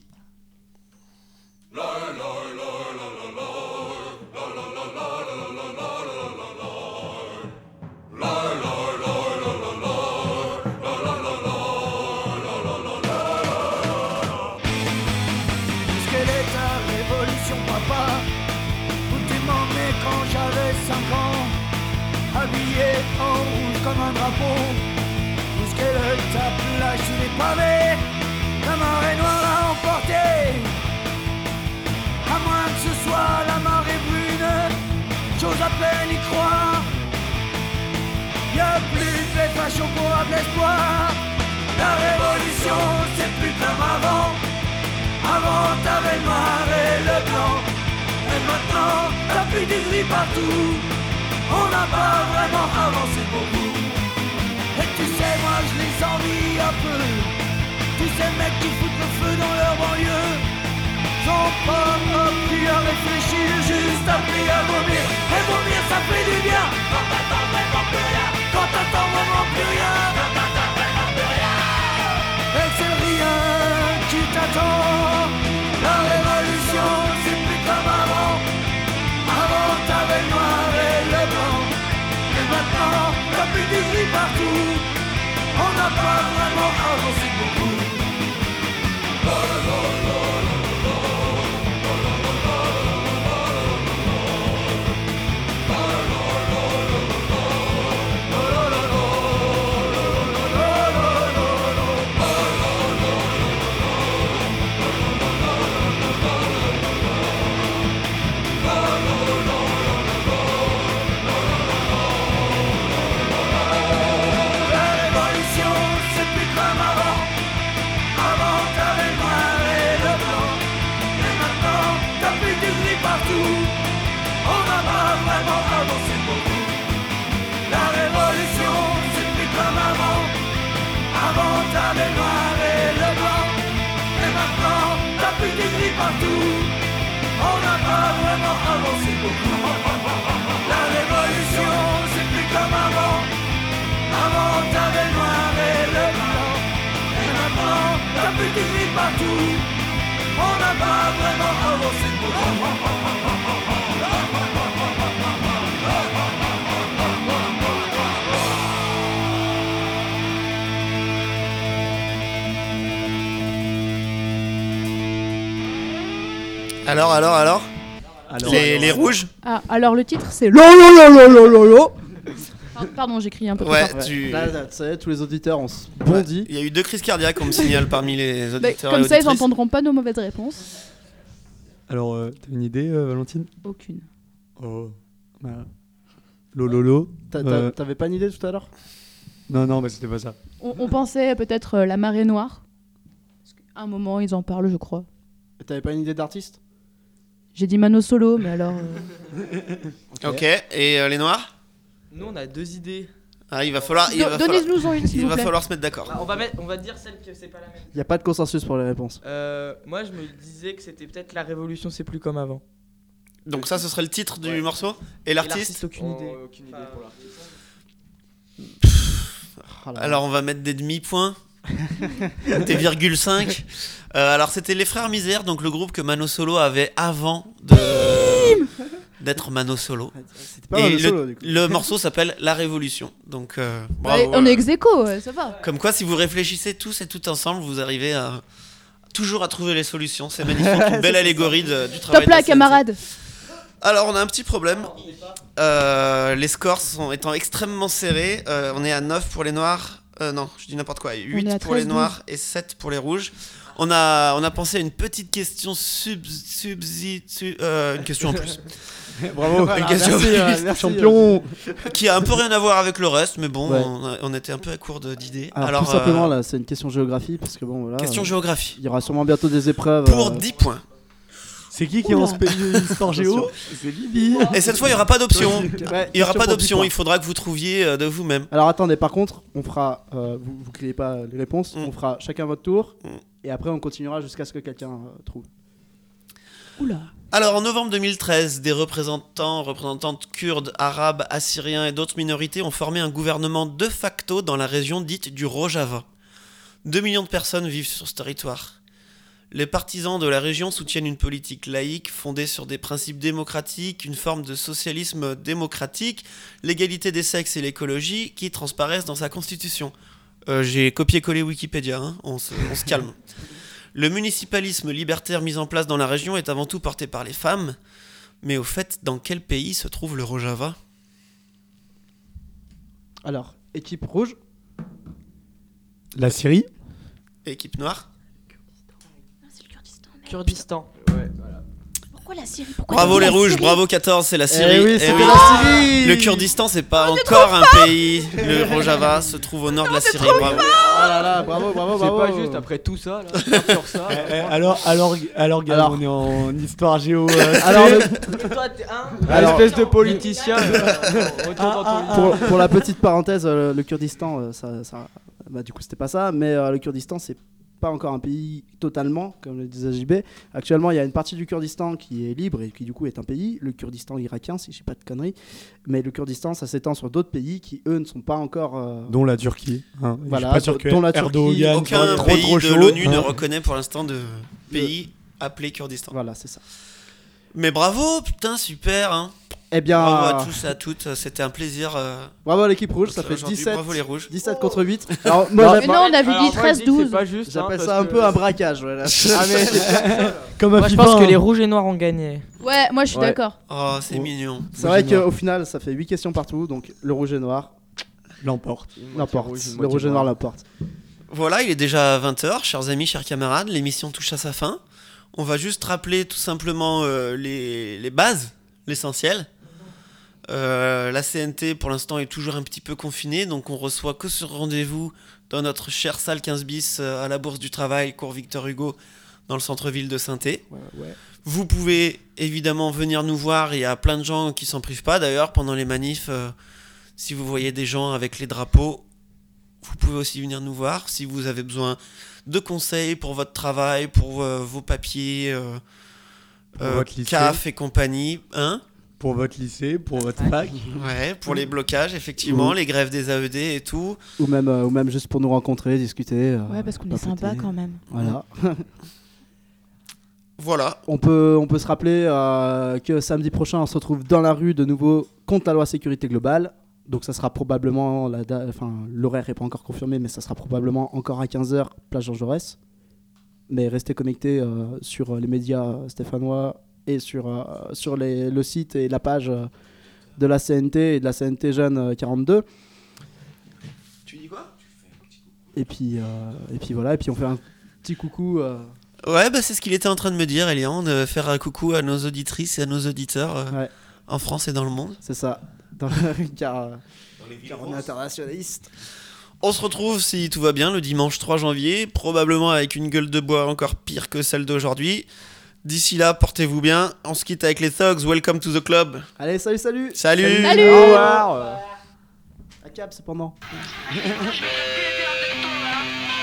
habillé en rouge comme un drapeau, bousquer le tape-plage sous les pavés. La marée noire l'a emporté, à moins que ce soit la marée brune, j'ose à peine y croire. Y'a plus de fachos pour avoir de l'espoir. La révolution c'est plus comme avant. Avant t'avais le noir et le blanc, et maintenant t'as plus du gris partout. On n'a pas vraiment avancé beaucoup. Et tu sais moi je les envie un peu. Tous ces mecs qui foutent le feu dans leur banlieue, sont pas appris à réfléchir, juste appris à vomir. Et vomir ça fait du bien quand t'attends vraiment plus rien. Quand t'attends vraiment plus rien. Quand t'attends vraiment plus rien. Et c'est le rien qui t'attend. La révolution c'est plus comme avant. Avant t'avais le noir et le blanc, et maintenant t'as plus du gris partout. On n'a pas vraiment avancé beaucoup. Partout, on n'a pas vraiment avancé beaucoup. La révolution c'est plus comme avant. Avant t'avais le noir et le blanc, et maintenant t'as plus de gris partout. On n'a pas vraiment avancé beaucoup. Alors, alors, alors, Alors, les, alors, les rouges. Ah, alors le titre c'est Lololololololo. Ah, pardon, j'ai crié un peu trop Ouais, fort. tu. Là, là, ça y est, tous les auditeurs ont bondi. Il y a eu deux crises cardiaques, on me signale parmi les Bah, auditeurs. comme et ça, ils auditrices. n'entendront pas nos mauvaises réponses. Alors, euh, t'as une idée, euh, Valentine? Aucune. Oh. Bah, Lololo. T'as- t'as- euh, T'avais pas une idée tout à l'heure? Non, non, mais c'était pas ça. On, on pensait peut-être euh, la marée noire. Parce qu'à un moment, ils en parlent, je crois. T'avais pas une idée d'artiste? J'ai dit Mano Solo, mais alors. euh, Ok, et euh, les noirs? Nous, on a deux idées. Ah, il va falloir. Il Do- va falloir, Donnez-nous-en une, s'il il vous va plaît. falloir se mettre d'accord. Ah, on, va mettre, on va dire celle que c'est pas la même. Y a pas de consensus pour les réponses. Euh, moi, je me disais que c'était peut-être la révolution, c'est plus comme avant. Donc, ça, ce serait le titre du Ouais. morceau? Et Et l'artiste? aucune Oh, idée. aucune idée Enfin, pour l'artiste. Ah là là. Alors, on va mettre des demi-points. Des virgule cinq. Euh, alors, c'était les Frères Misère, donc le groupe que Mano Solo avait avant de. d'être Mano Solo. C'était pas Et mal le, le solo, du coup. le morceau s'appelle La Révolution. Donc, euh, Ouais, bravo. on euh. est ex aequo, ouais, ça va. Comme quoi, si vous réfléchissez tous et tout ensemble, vous arrivez à toujours à trouver les solutions. C'est magnifique, une belle allégorie de- du travail. Top de là, la C N C. camarades. Alors, on a un petit problème. Euh, les scores sont étant extrêmement serrés. Euh, on est à neuf pour les noirs. Euh, non, je dis n'importe quoi. huit est à pour les treize, noirs et sept pour les rouges. On a, on a pensé à une petite question sub, subsi, su- euh, une question en plus. Bravo. Une question merci, euh, plus, merci, Champion. qui a un peu rien à voir avec le reste, mais bon, Ouais. on, a- on était un peu à court de- d'idées. Alors, tout simplement, euh, là, c'est une question géographie, parce que bon, voilà. question euh, géographie. Il y aura sûrement bientôt des épreuves. Pour euh, dix points. C'est qui qui est en spé- histoire géo? C'est Bibi. Et cette fois, il n'y aura pas d'option. ouais, Il n'y aura question pas pour dix d'option. points. Il faudra que vous trouviez euh, de vous-même. Alors attendez, par contre, on fera. euh, vous vous criez pas les réponses, Mm. on fera chacun votre tour, Mm. et après on continuera jusqu'à ce que quelqu'un euh, trouve. Oula. Alors, en novembre deux mille treize, des représentants, représentantes kurdes, arabes, assyriens et d'autres minorités ont formé un gouvernement de facto dans la région dite du Rojava. Deux millions de personnes vivent sur ce territoire. Les partisans de la région soutiennent une politique laïque fondée sur des principes démocratiques, une forme de socialisme démocratique, l'égalité des sexes et l'écologie qui transparaissent dans sa constitution. Euh, j'ai copié-collé Wikipédia, hein, on, se, on se calme. Le municipalisme libertaire mis en place dans la région est avant tout porté par les femmes. Mais au fait, dans quel pays se trouve le Rojava ? Alors, équipe rouge. La Syrie. Équipe noire. Non, c'est le Kurdistan. merde. Kurdistan. Ouais, voilà. Pourquoi la Syrie? Pourquoi Bravo la les rouges, Syrie bravo quatorze, c'est la Eh Syrie. oui, Eh c'était oui. la Syrie. Le Kurdistan, c'est pas encore un pays. Le Rojava se trouve au nord de la Syrie. Bravo. Ah là là, bravo, bravo, C'est bravo. pas juste après tout ça, là, sur ça. Eh, eh, alors, alors, alors, Gab, Alors. on est en histoire géo. euh, Alors, le- Toi, t'es un. Alors- Espèce de politicien. euh, retourne dans ton lit. pour, pour la petite parenthèse, euh, le Kurdistan, euh, ça, ça- bah, du coup, c'était pas ça, mais euh, le Kurdistan, c'est pas encore un pays totalement, comme le disait J B. Actuellement, il y a une partie du Kurdistan qui est libre et qui, du coup, est un pays, le Kurdistan irakien, si je dis pas de conneries. Mais le Kurdistan, ça s'étend sur d'autres pays qui, eux, ne sont pas encore. euh, Dont la Turquie. Hein. Voilà, Je suis pas sûr que dont la Turquie. Erdogan Aucun soit trop, pays trop de chaud, l'ONU ne hein. reconnaît pour l'instant de pays appelé Kurdistan. Voilà, c'est ça. Mais bravo, putain, super. Hein. Eh bien, Bravo à tous et à toutes, c'était un plaisir. euh, bravo à l'équipe rouge, ça fait aujourd'hui. d'isept, Bravo les rouges. dix-sept contre huit. Alors, moi, Mais j'appelle- non, on avait Alors, dit moi, je treize dis que c'est douze. pas juste, hein, j'appelle parce ça un que- peu un braquage. Voilà. Ah, mais Comme un Moi, je FIFA, pense que hein. les rouges et noirs ont gagné. Ouais, moi je suis Ouais. d'accord. Oh, c'est Oh. mignon. C'est vrai qu'au final, ça fait huit questions partout, donc le rouge et noir l'emporte. Une moitié l'emporte. rouge, une Le moitié rouge et noir noire. l'emporte. Voilà, il est déjà vingt heures, chers amis, chers camarades. L'émission touche à sa fin. On va juste rappeler tout simplement euh, les, les bases, l'essentiel. Euh, la C N T pour l'instant est toujours un petit peu confinée, donc on reçoit que ce rendez-vous dans notre chère salle quinze bis euh, à la Bourse du Travail, cours Victor Hugo, dans le centre-ville de Saint-Thé. Ouais, ouais. Vous pouvez évidemment venir nous voir, il y a plein de gens qui s'en privent pas d'ailleurs pendant les manifs. Euh, si vous voyez des gens avec les drapeaux, vous pouvez aussi venir nous voir. Si vous avez besoin de conseils pour votre travail, pour euh, vos papiers, euh, Pour euh, votre lycée. C A F et compagnie, hein Pour votre lycée, pour votre fac. Ouais, pour les blocages, effectivement, Oui. les grèves des A E D et tout. Ou même, euh, ou même juste pour nous rencontrer, discuter. euh, Ouais, parce qu'on est papoter. sympa quand même. Voilà. Voilà. On peut, on peut se rappeler euh, que samedi prochain, on se retrouve dans la rue de nouveau contre la loi sécurité globale. Donc ça sera probablement, la da- enfin l'horaire n'est pas encore confirmé, mais ça sera probablement encore à quinze heures, place Georges Jaurès. Mais restez connectés euh, sur les médias stéphanois et sur, euh, sur les, le site et la page euh, de la C N T et de la C N T Jeune euh, quarante-deux. Tu dis quoi? Et puis, euh, et puis voilà, et puis on fait un petit coucou. euh, Ouais, bah c'est ce qu'il était en train de me dire, Elian, de faire un coucou à nos auditrices et à nos auditeurs euh, Ouais. en France et dans le monde. C'est ça. Dans- car, euh, car on est internationaliste. On se retrouve, si tout va bien, le dimanche trois janvier, probablement avec une gueule de bois encore pire que celle d'aujourd'hui. D'ici là, portez-vous bien. On se quitte avec les Thugs. Welcome to the club. Allez, salut, salut. Salut. Salut. Au revoir. À cap, cependant. Piedi al tetto là,